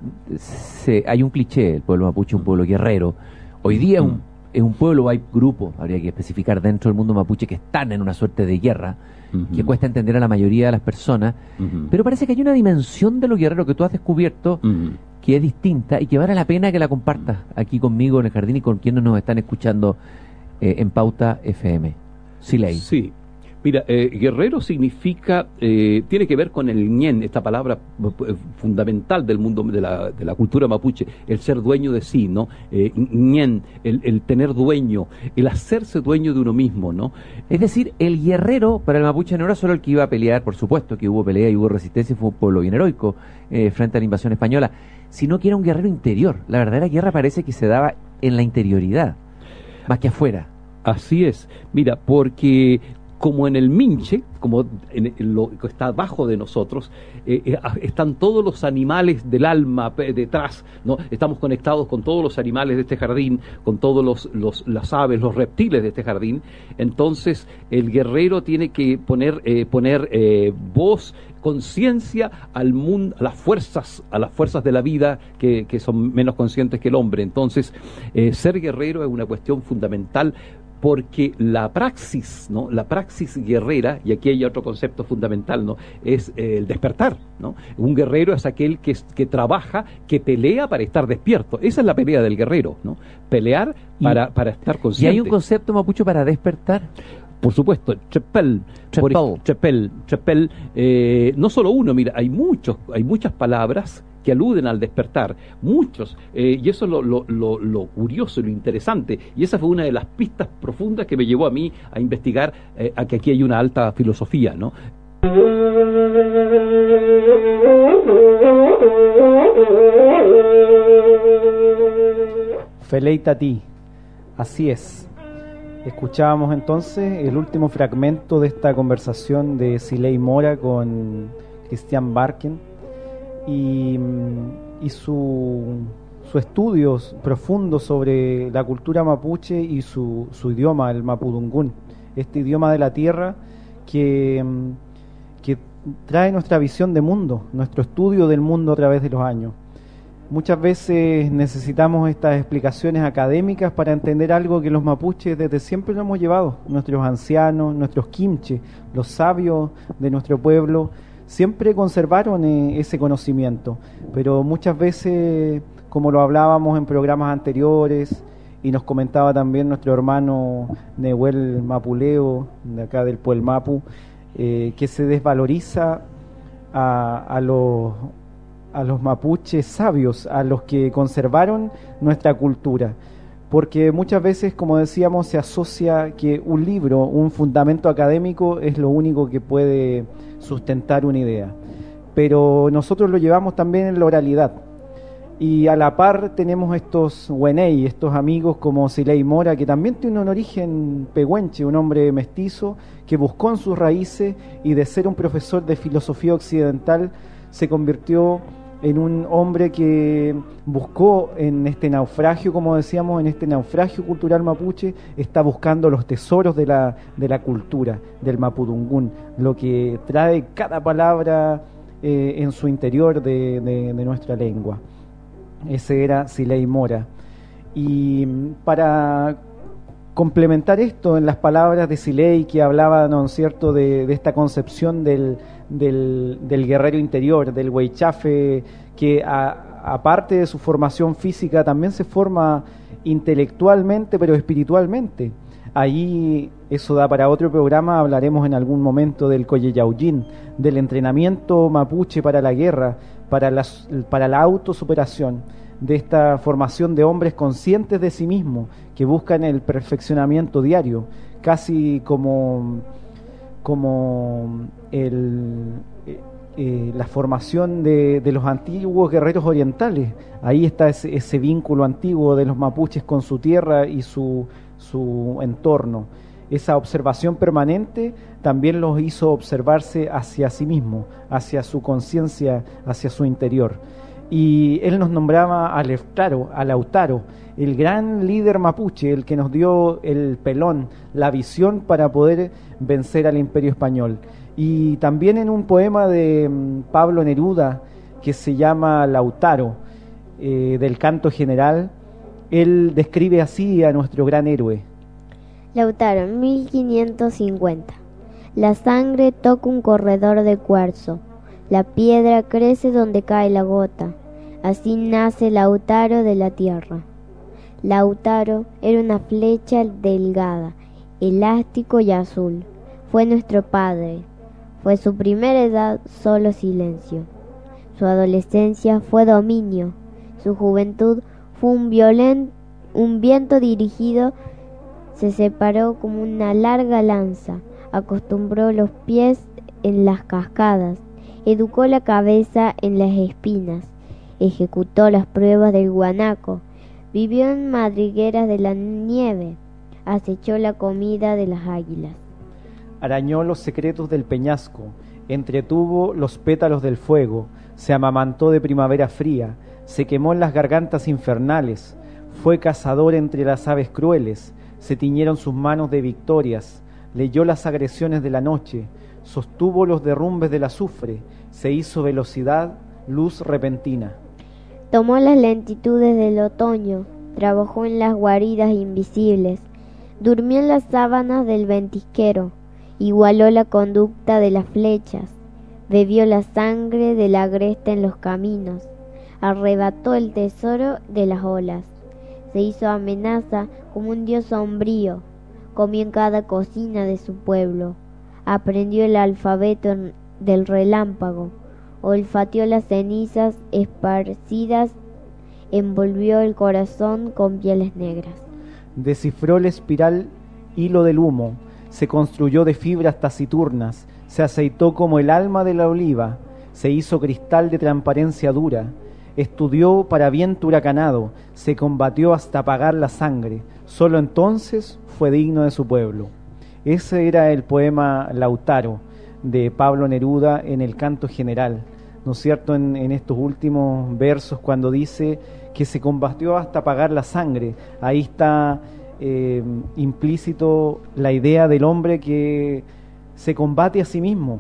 se, hay un cliché, el pueblo mapuche es un pueblo guerrero. Hoy día es un, es un pueblo, hay grupos, habría que especificar dentro del mundo mapuche, que están en una suerte de guerra, Uh-huh. que cuesta entender a la mayoría de las personas, uh-huh. pero parece que hay una dimensión de lo guerrero que tú has descubierto uh-huh. que es distinta y que vale la pena que la compartas aquí conmigo en el jardín y con quienes nos están escuchando eh, en Pauta F M. Siley. Sí. Mira, eh, guerrero significa, eh, tiene que ver con el ñen, esta palabra eh, fundamental del mundo de la, de la cultura mapuche, el ser dueño de sí, ¿no? Eh, ñen, el, el tener dueño, el hacerse dueño de uno mismo, ¿no? Es decir, el guerrero para el mapuche no era solo el que iba a pelear, por supuesto que hubo pelea y hubo resistencia y fue un pueblo bien heroico eh, frente a la invasión española, sino que era un guerrero interior. La verdadera guerra parece que se daba en la interioridad, más que afuera. Así es, mira, porque como en el minche, como en lo que está abajo de nosotros, eh, eh, están todos los animales del alma eh, detrás, ¿no? Estamos conectados con todos los animales de este jardín, con todos los, los las aves, los reptiles de este jardín. Entonces, el guerrero tiene que poner eh, poner eh, voz, conciencia al mundo, a las fuerzas, a las fuerzas de la vida que, que son menos conscientes que el hombre. Entonces, eh, ser guerrero es una cuestión fundamental, porque la praxis, ¿no? La praxis guerrera, y aquí hay otro concepto fundamental, ¿no? Es eh, el despertar, ¿no? Un guerrero es aquel que, que trabaja, que pelea para estar despierto. Esa es la pelea del guerrero, ¿no? Pelear para, para estar consciente. ¿Y hay un concepto mapuche para despertar? Por supuesto, Chepel, Chepel. por- Chepel, Chepel, eh, no solo uno, mira, hay muchos, hay muchas palabras que aluden al despertar, muchos, eh, y eso es lo, lo, lo, lo curioso, lo interesante, y esa fue una de las pistas profundas que me llevó a mí a investigar, eh, a que aquí hay una alta filosofía, ¿no? Feleita a ti, así es. Escuchábamos entonces el último fragmento de esta conversación de Siley Mora con Christian Barken y, y su, su estudio profundo sobre la cultura mapuche y su, su idioma, el mapudungún, este idioma de la tierra que, que trae nuestra visión de mundo, nuestro estudio del mundo a través de los años. Muchas veces necesitamos estas explicaciones académicas para entender algo que los mapuches desde siempre lo hemos llevado. Nuestros ancianos, nuestros quimches, los sabios de nuestro pueblo, siempre conservaron eh, ese conocimiento. Pero muchas veces, como lo hablábamos en programas anteriores, y nos comentaba también nuestro hermano Nehuel Mapuleo, de acá del Puel Mapu, eh, que se desvaloriza a, a los... a los mapuches sabios, a los que conservaron nuestra cultura, porque muchas veces, como decíamos, se asocia que un libro, un fundamento académico es lo único que puede sustentar una idea, pero nosotros lo llevamos también en la oralidad, y a la par tenemos estos huenei, estos amigos como Siley Mora, que también tiene un origen pehuenche, un hombre mestizo que buscó en sus raíces, y de ser un profesor de filosofía occidental se convirtió en un hombre que buscó en este naufragio, como decíamos, en este naufragio cultural mapuche, está buscando los tesoros de la, de la cultura, del mapudungún, lo que trae cada palabra eh, en su interior de, de, de nuestra lengua. Ese era Siley Mora. Y para complementar esto en las palabras de Siley, que hablaba, ¿no es cierto?, de, de esta concepción del Del, del guerrero interior, del huaychafe, que a, aparte de su formación física también se forma intelectualmente pero espiritualmente. Ahí eso da para otro programa, hablaremos en algún momento del Coyeyaullín, del entrenamiento mapuche para la guerra, para la, para la autosuperación, de esta formación de hombres conscientes de sí mismos, que buscan el perfeccionamiento diario, casi como... como el, eh, la formación de, de los antiguos guerreros orientales. Ahí está ese, ese vínculo antiguo de los mapuches con su tierra y su, su entorno. Esa observación permanente también los hizo observarse hacia sí mismo, hacia su conciencia, hacia su interior. Y él nos nombraba al Lautaro, a Lautaro, el gran líder mapuche, el que nos dio el pelón, la visión para poder vencer al Imperio Español. Y también en un poema de um, Pablo Neruda, que se llama Lautaro, eh, del canto general, él describe así a nuestro gran héroe. Lautaro, mil quinientos cincuenta. La sangre toca un corredor de cuarzo, la piedra crece donde cae la gota, así nace Lautaro de la tierra. Lautaro era una flecha delgada, elástico y azul. Fue nuestro padre. Fue su primera edad solo silencio. Su adolescencia fue dominio. Su juventud fue un, violen, un viento dirigido. Se separó como una larga lanza. Acostumbró los pies en las cascadas. Educó la cabeza en las espinas. Ejecutó las pruebas del guanaco. Vivió en madrigueras de la nieve. Acechó la comida de las águilas. Arañó los secretos del peñasco, entretuvo los pétalos del fuego, se amamantó de primavera fría, se quemó en las gargantas infernales, fue cazador entre las aves crueles, se tiñeron sus manos de victorias, leyó las agresiones de la noche, sostuvo los derrumbes del azufre, se hizo velocidad, luz repentina. Tomó las lentitudes del otoño, trabajó en las guaridas invisibles, durmió en las sábanas del ventisquero, igualó la conducta de las flechas, bebió la sangre de la agresta en los caminos, arrebató el tesoro de las olas, se hizo amenaza como un dios sombrío, comió en cada cocina de su pueblo. Aprendió el alfabeto del relámpago, olfateó las cenizas esparcidas, envolvió el corazón con pieles negras. Descifró la espiral hilo del humo, se construyó de fibras taciturnas, se aceitó como el alma de la oliva, se hizo cristal de transparencia dura, estudió para viento huracanado, se combatió hasta apagar la sangre, solo entonces fue digno de su pueblo. Ese era el poema Lautaro de Pablo Neruda en el Canto General, ¿no es cierto?, en, en estos últimos versos cuando dice que se combatió hasta apagar la sangre. Ahí está eh, implícito la idea del hombre que se combate a sí mismo,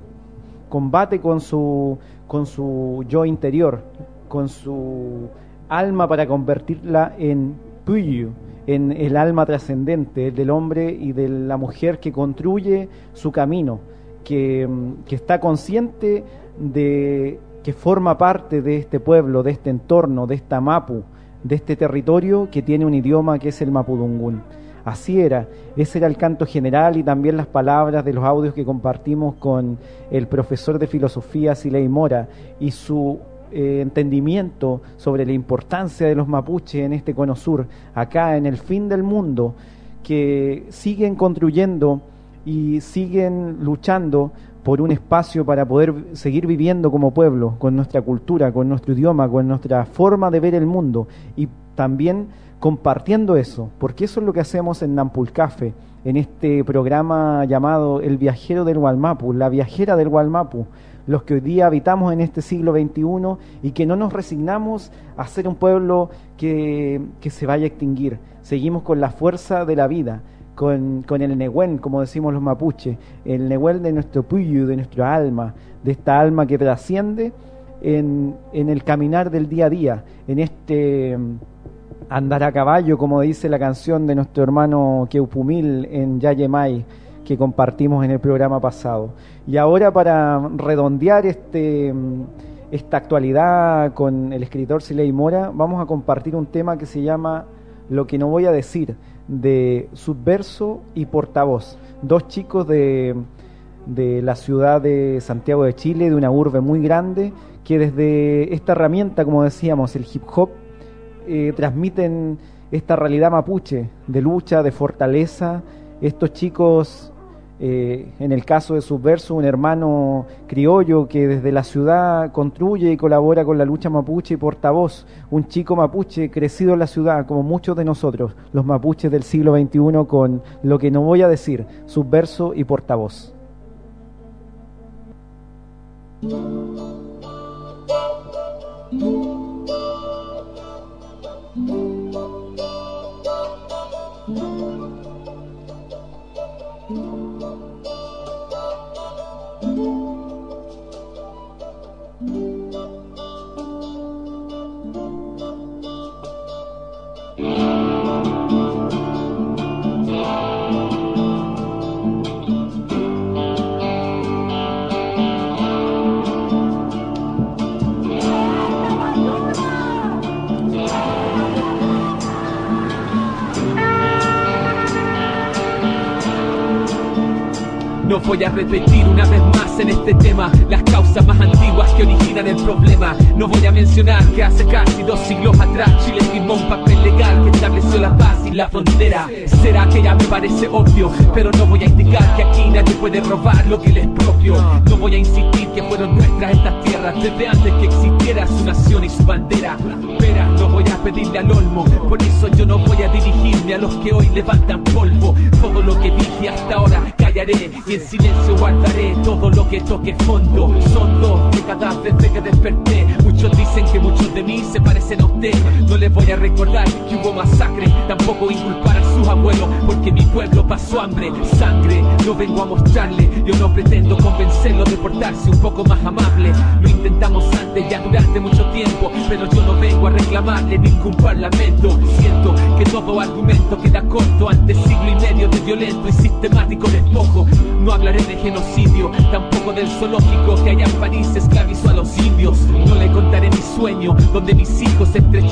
combate con su, con su yo interior, con su alma para convertirla en puyo, en el alma trascendente del hombre y de la mujer que construye su camino, que, que está consciente de que forma parte de este pueblo, de este entorno, de esta mapu, de este territorio que tiene un idioma que es el mapudungún. Así era, ese era el canto general y también las palabras de los audios que compartimos con el profesor de filosofía Siley Mora y su eh, entendimiento sobre la importancia de los mapuches en este cono sur, acá en el fin del mundo, que siguen construyendo y siguen luchando por un espacio para poder seguir viviendo como pueblo, con nuestra cultura, con nuestro idioma, con nuestra forma de ver el mundo y también compartiendo eso, porque eso es lo que hacemos en Nampulcafe, en este programa llamado El Viajero del Gualmapu, la viajera del Gualmapu, los que hoy día habitamos en este siglo veintiuno y que no nos resignamos a ser un pueblo que, que se vaya a extinguir. Seguimos con la fuerza de la vida, con, con el Nehuen, como decimos los mapuches, el Nehuen de nuestro puyu, de nuestra alma, de esta alma que trasciende en, en el caminar del día a día, en este andar a caballo, como dice la canción de nuestro hermano Keupumil en Yayemay, que compartimos en el programa pasado. Y ahora, para redondear este, esta actualidad con el escritor Siley Mora, vamos a compartir un tema que se llama Lo que no voy a decir, de Subverso y Portavoz, dos chicos de, de la ciudad de Santiago de Chile, de una urbe muy grande, que desde esta herramienta, como decíamos, el hip hop, eh, transmiten esta realidad mapuche, de lucha, de fortaleza. Estos chicos, eh, en el caso de Subverso, un hermano criollo que desde la ciudad construye y colabora con la lucha mapuche, y Portavoz, un chico mapuche crecido en la ciudad, como muchos de nosotros, los mapuches del siglo veintiuno, con Lo que no voy a decir, Subverso y Portavoz. No voy a repetir una vez más en este tema las causas más antiguas que originan el problema. No voy a mencionar que hace casi dos siglos atrás Chile firmó un papel legal que estableció la paz y la frontera. Será que ya me parece obvio, pero no voy a indicar que aquí nadie puede robar lo que les es propio. No voy a insistir que fueron nuestras estas tierras desde antes que existiera su nación y su bandera. Pero no voy a pedirle al olmo, por eso yo no voy a dirigirme a los que hoy levantan polvo. Todo lo que dije hasta ahora callaré y en silencio guardaré todo lo que toque fondo. Son dos décadas desde que desperté. Muchos dicen que muchos de mí se parecen a usted. No les voy a recordar que hubo masacre, tampoco inculpar a sus abuelos, porque mi pueblo pasó hambre, sangre. No vengo a mostrarle, yo no pretendo convencerlo de portarse un poco más amable. Lo intentamos antes ya durante mucho tiempo, pero yo no vengo a reclamarle ningún parlamento. Siento que todo argumento queda corto ante siglo y medio de violento y sistemático despojo. No hablaré de genocidio, tampoco del zoológico que allá en París esclavizó a los indios. No le contaré mi sueño, donde mis hijos estrecharon la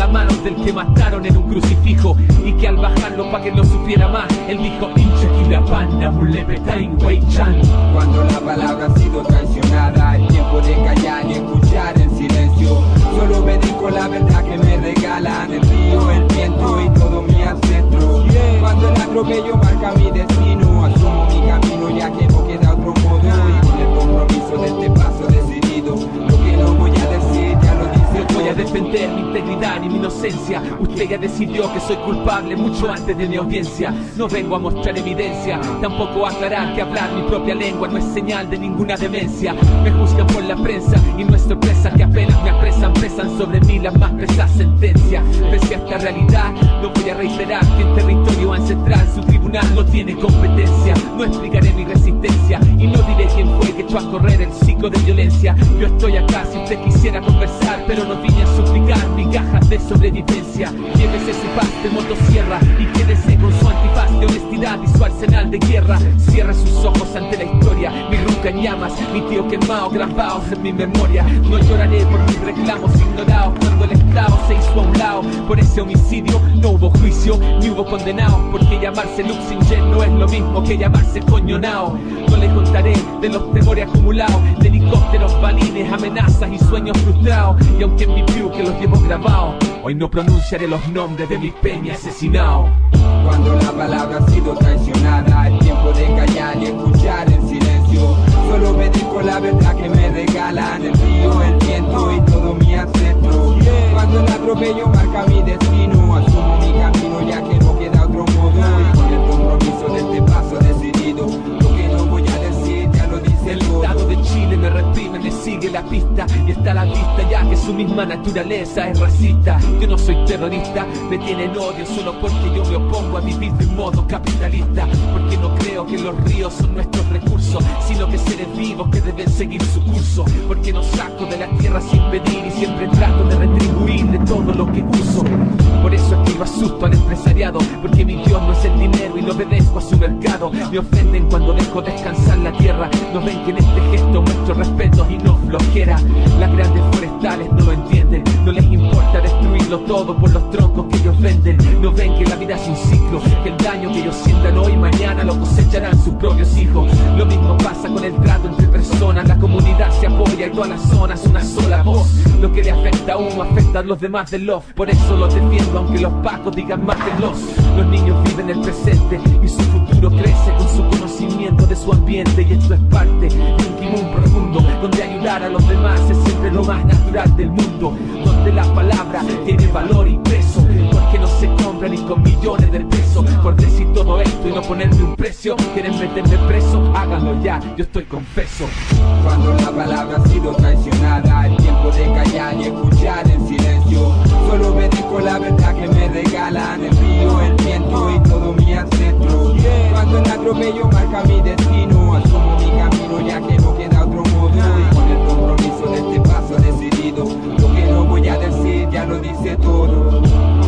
las manos del que mataron en un crucifijo, y que al bajarlo pa' que no sufriera más, él dijo Inchakilapanda, Mulepetain, Weichan. Cuando la palabra ha sido traicionada, es tiempo de callar y escuchar en silencio. Solo me dijo la verdad que me regalan el río, el viento y todo mi ancestro. Cuando el atropello marca mi destino, asumo mi camino ya que no queda otro modo. Y con el compromiso de este paso decidido, lo que no voy a decir ya lo dice. Voy a defender mi integridad y mi inocencia. Usted ya decidió que soy culpable mucho antes de mi audiencia. No vengo a mostrar evidencia, tampoco a aclarar que hablar mi propia lengua no es señal de ninguna demencia. Me juzgan por la prensa y no es sorpresa que apenas me apresan, pesan sobre mí las más pesadas sentencias. Pese a esta realidad, no voy a reiterar que en territorio ancestral su tribunal no tiene competencia. No explicaré mi resistencia y no diré quién fue que echó a correr el ciclo de violencia. Yo estoy acá si usted quisiera conversar, pero no vine a suplicar migajas de sobrevivencia. Llévese su paz de motosierra y quédese con su antifaz de honestidad y su arsenal de guerra. Cierra sus ojos ante la historia, mi ruca en llamas, mi tío quemado, grabados en mi memoria. No lloraré por mis reclamos ignorados cuando el esclavo se hizo a un lado. Por ese homicidio no hubo juicio ni hubo condenados, porque llamarse Luxinger no es lo mismo que llamarse Coñonao. No le contaré de los temores acumulados, de helicópteros, balines, amenazas y sueños frustrados. Y aunque en mi view que los llevo grabados, hoy no pronunciaré los nombres de mi peña asesinado. Cuando la palabra ha sido traicionada, es tiempo de callar y escuchar en silencio. Solo me dijo la verdad que me regalan el río, el viento y todo mi ancestro. Cuando el atropello marca mi destino, asumo mi camino ya que no queda otro modo. Y con el compromiso de este paso decidido, lo que no voy a decir ya lo dice el todo. Estado de Chile me reprime, me sigue la pista y está a la vista ya que su misma naturaleza es racista. Yo no soy terrorista, me tienen odio solo porque yo me opongo a vivir de un modo capitalista. Porque no creo que los ríos son nuestros recursos, sino que seres vivos que deben seguir su curso. Porque no saco de la tierra sin pedir y siempre trato de retribuir de todo lo que uso. Por eso es que yo asusto al empresariado, porque mi Dios no es el dinero y no obedezco a su mercado. Me ofenden cuando dejo descansar la tierra, no ven que en este gesto muestro respeto y no flojera. Las grandes forestales no lo entienden, no les importa destruirlo todo por los troncos que ellos venden. No ven que la vida es un ciclo, que el daño que ellos sientan hoy, mañana lo cosecharán sus propios hijos. Lo mismo pasa con el trato entre personas, la comunidad se apoya y todas las zonas una sola voz. Lo que le afecta a uno afecta a los demás del love, por eso los defiendo aunque los pacos digan más que los. Los niños viven el presente y su futuro crece con su conocimiento de su ambiente, y esto es parte de un timón profundo donde ayudar a los demás es siempre lo más natural del mundo, donde la palabra tiene valor y peso, porque no se compra ni con millones de pesos. Por decir todo esto y no ponerme un precio, quieren meterme preso, háganlo ya, yo estoy confeso. Cuando la palabra ha sido traicionada, es tiempo de callar y escuchar en silencio. Solo me dijo la verdad que me regalan el río, el viento y todo mi ancestro. Cuando el atropello marca mi destino, asumo mi camino ya que no queda otro modo. Y con el compromiso de este paso decidido, lo que no voy a decir ya lo dice todo.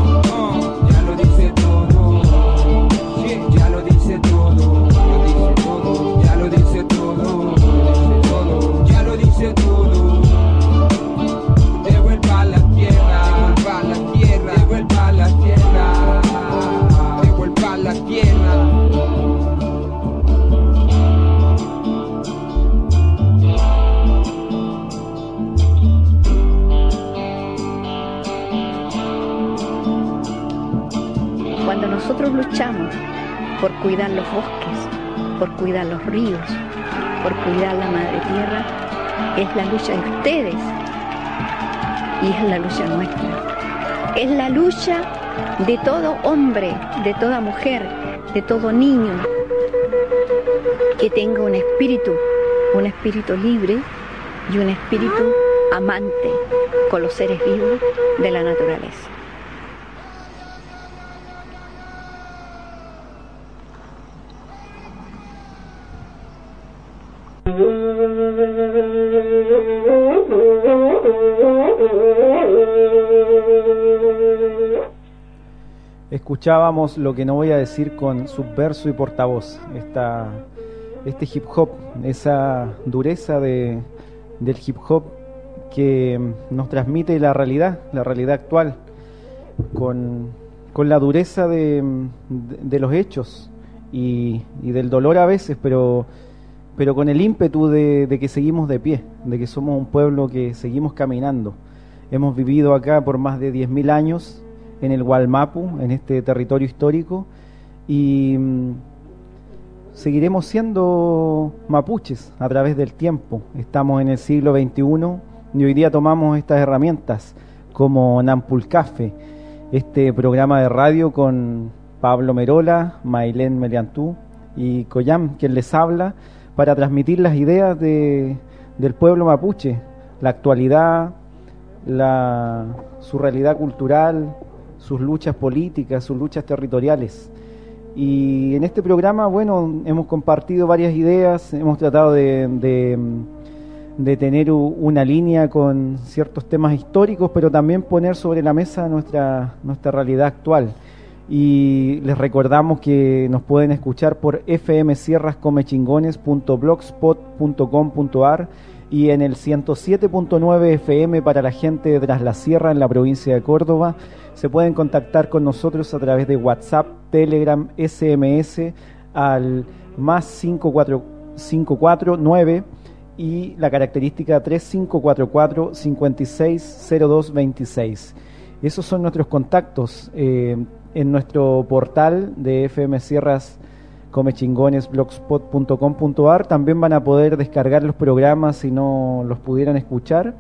Oh, ya lo dice todo. Sí, ya lo dice todo. Lo dice todo. Ya lo dice todo. Ya lo dice todo. Devuelva la tierra, devuelva la tierra, devuelva la tierra, devuelva la tierra. Cuando nosotros luchamos por cuidar los bosques, por cuidar los ríos, por cuidar la madre tierra, es la lucha de ustedes y es la lucha nuestra. Es la lucha de todo hombre, de toda mujer, de todo niño que tenga un espíritu, un espíritu libre y un espíritu amante con los seres vivos de la naturaleza. Escuchábamos Lo que no voy a decir con Subverso y Portavoz, esta, este hip hop, esa dureza de, del hip hop que nos transmite la realidad, la realidad actual. con, con la dureza de, de, de los hechos y, y del dolor a veces, pero, pero con el ímpetu de, de que seguimos de pie, de que somos un pueblo que seguimos caminando. Hemos vivido acá por más de diez mil años en el Wallmapu, en este territorio histórico, y mm, seguiremos siendo mapuches a través del tiempo. Estamos en el siglo veintiuno y hoy día tomamos estas herramientas como Nampulcafe, este programa de radio con Pablo Merola, Mailén Meliantú y Coyam, quien les habla, para transmitir las ideas de, del pueblo mapuche, la actualidad, la, su realidad cultural, sus luchas políticas, sus luchas territoriales. Y en este programa, bueno, hemos compartido varias ideas, hemos tratado de, de, de tener una línea con ciertos temas históricos, pero también poner sobre la mesa nuestra, nuestra realidad actual. Y les recordamos que nos pueden escuchar por f m sierras comechingones punto blogspot punto com punto a r y en el ciento siete punto nueve F M para la gente de Tras la Sierra en la provincia de Córdoba. Se pueden contactar con nosotros a través de WhatsApp, Telegram, S M S al más cinco cuatro cinco cuatro nueve y la característica tres cinco cuatro cuatro cinco seis cero dos dos seis. Esos son nuestros contactos. Eh, en nuestro portal de F M Sierras comechingones blogspot punto com punto a r también van a poder descargar los programas si no los pudieran escuchar.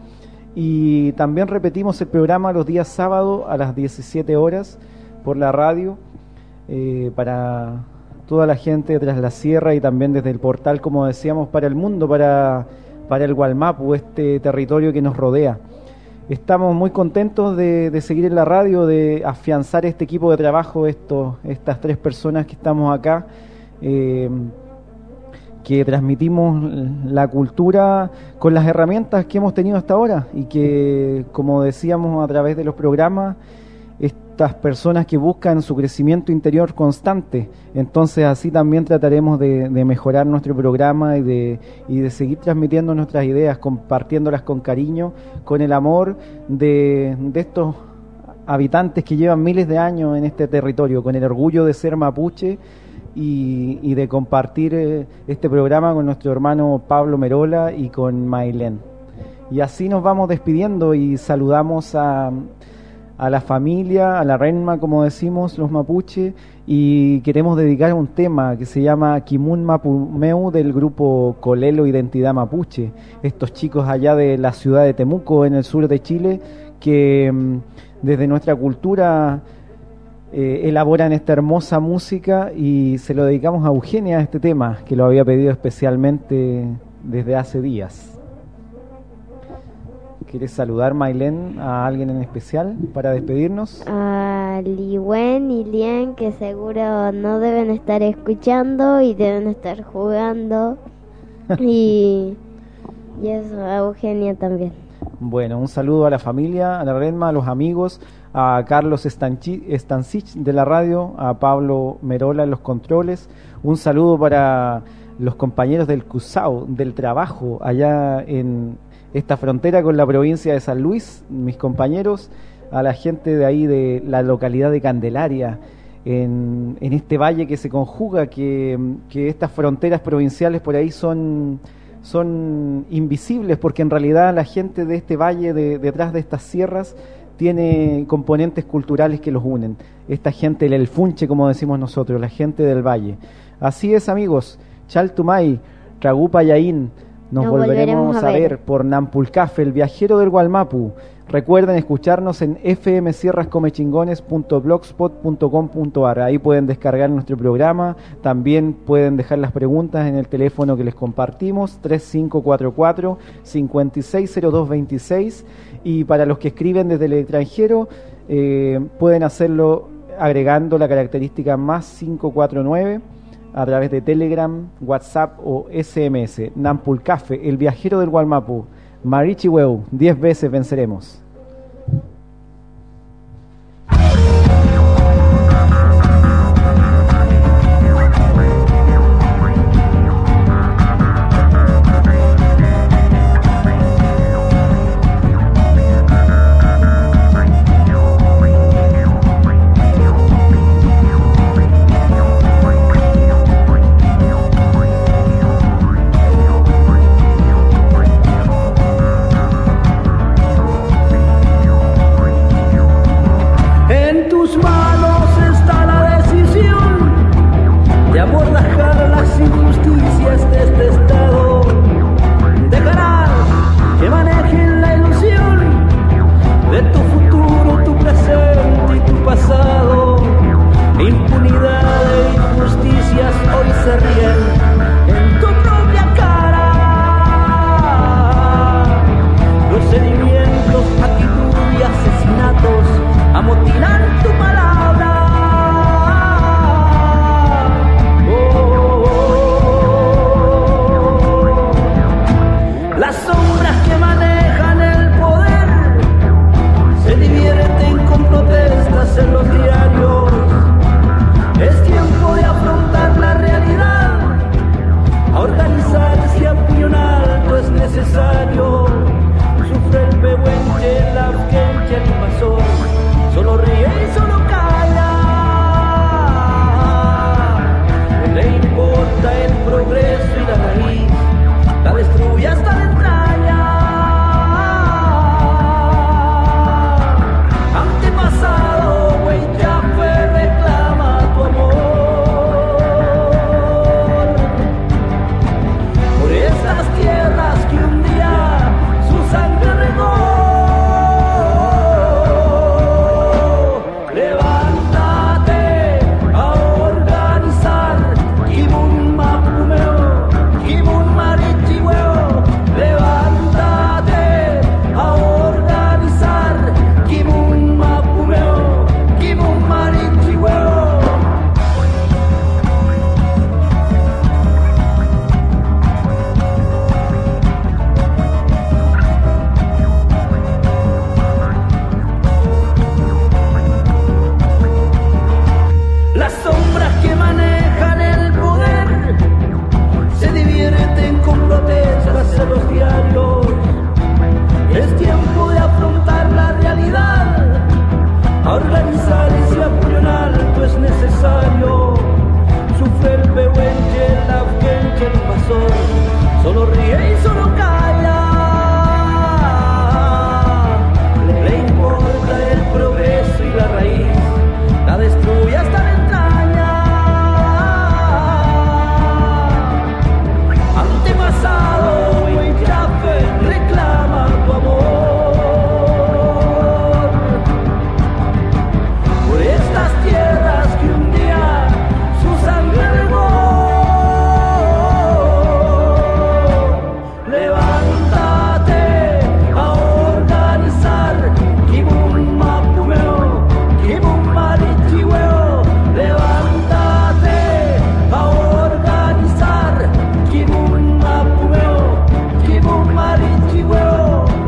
Y también repetimos el programa los días sábados a las diecisiete horas por la radio, eh, para toda la gente de Tras la Sierra y también desde el portal, como decíamos, para el mundo, para, para el Wallmapu, este territorio que nos rodea. Estamos muy contentos de, de seguir en la radio, de afianzar este equipo de trabajo, estos, estas tres personas que estamos acá, eh, que transmitimos la cultura con las herramientas que hemos tenido hasta ahora y que, como decíamos a través de los programas, estas personas que buscan su crecimiento interior constante. Entonces así también trataremos de, de mejorar nuestro programa y de, y de seguir transmitiendo nuestras ideas, compartiéndolas con cariño, con el amor de, de estos habitantes que llevan miles de años en este territorio, con el orgullo de ser mapuche y, y de compartir eh, este programa con nuestro hermano Pablo Merola y con Mailén. Y así nos vamos despidiendo y saludamos a, a la familia, a la renma, como decimos los mapuche, y queremos dedicar un tema que se llama Kimun Mapumeu del grupo Colelo Identidad Mapuche, estos chicos allá de la ciudad de Temuco en el sur de Chile que desde nuestra cultura eh, elaboran esta hermosa música, y se lo dedicamos a Eugenia, este tema que lo había pedido especialmente desde hace días. ¿Quieres saludar, Mailén, a alguien en especial para despedirnos? A Liwen y Lien, que seguro no deben estar escuchando y deben estar jugando. y, y eso, a Eugenia también. Bueno, un saludo a la familia, a la Redma, a los amigos, a Carlos Stancich de la radio, a Pablo Merola en los controles. Un saludo para los compañeros del CUSAO, del trabajo, allá en esta frontera con la provincia de San Luis, mis compañeros, a la gente de ahí de la localidad de Candelaria, en, en este valle que se conjuga, que, que estas fronteras provinciales por ahí son, son invisibles, porque en realidad la gente de este valle, de, detrás de estas sierras, tiene componentes culturales que los unen. Esta gente, el Elfunche, como decimos nosotros, la gente del valle. Así es, amigos. Chaltumay, Ragupayaín. Nos, Nos volveremos, volveremos a ver. ver por Nampulcafe, el viajero del Wallmapu. Recuerden escucharnos en f m sierras comechingones punto blogspot punto com punto a r. Ahí pueden descargar nuestro programa. También pueden dejar las preguntas en el teléfono que les compartimos, tres cinco cuatro cuatro cinco seis cero dos dos seis. Y para los que escriben desde el extranjero, eh, pueden hacerlo agregando la característica más cinco cuatro nueve a través de Telegram, WhatsApp o S M S. Nampulcafe, el viajero del Wallmapu. Marichiweu, diez veces venceremos. levántate a organizar. Kimun Mapumeo, Kimun Marichihueo, levántate a organizar. Kimun Mapumeo, Kimun Marichihueo. Las sombras que manejan el poder se divierten con protestas en los diarios. Es tiempo de afrontar la realidad. A organizar ese apoyo en alto es necesario. Sufre el pehuenche, el afgenche, el invasor. Solo ríe y solo calla. Le importa el progreso y la raíz. La destruye hasta la entraña. Antepasado y Yafe reclama tu amor por estas tierras que un día su sangre regó. Levántate a organizar. Kimun Mapumeo, Kimun Marichihueo, levántate a organizar. Kimun Mapumeo, Kimun Marichihueo.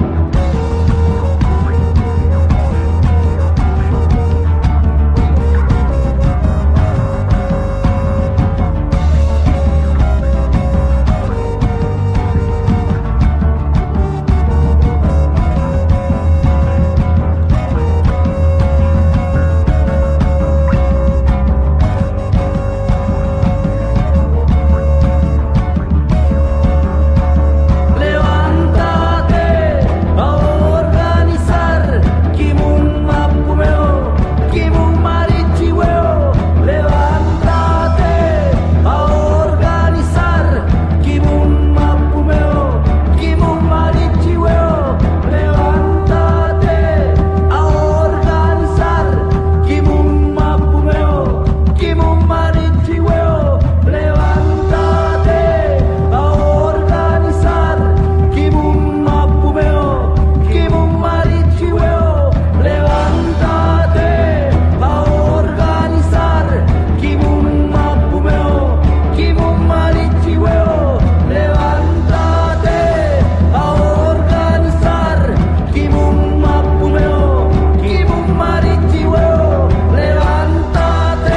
Levántate a organizar. Kimun Mapumeo, Kimun Marichihueo, levántate a organizar. Kimun Mapumeo, Kimun Marichihueo, levántate a organizar. Kimun Mapumeo, Kimun Marichihueo, levántate a organizar. Kimun Mapumeo, Kimun Marichihueo, levántate a organizar. Kimun Mapumeo, Kimun Marichihueo, levántate a organizar. Kimun Mapumeo, Kimun Marichihueo, levántate.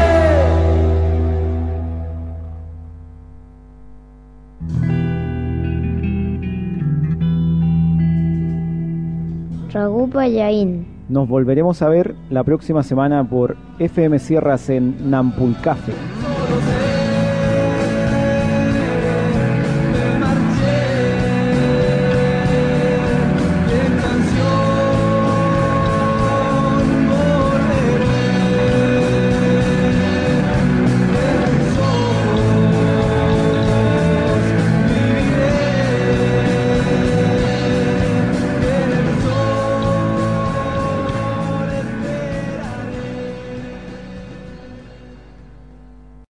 Ragupa Yaín. Nos volveremos a ver la próxima semana por F M Sierras en Nampulcafe.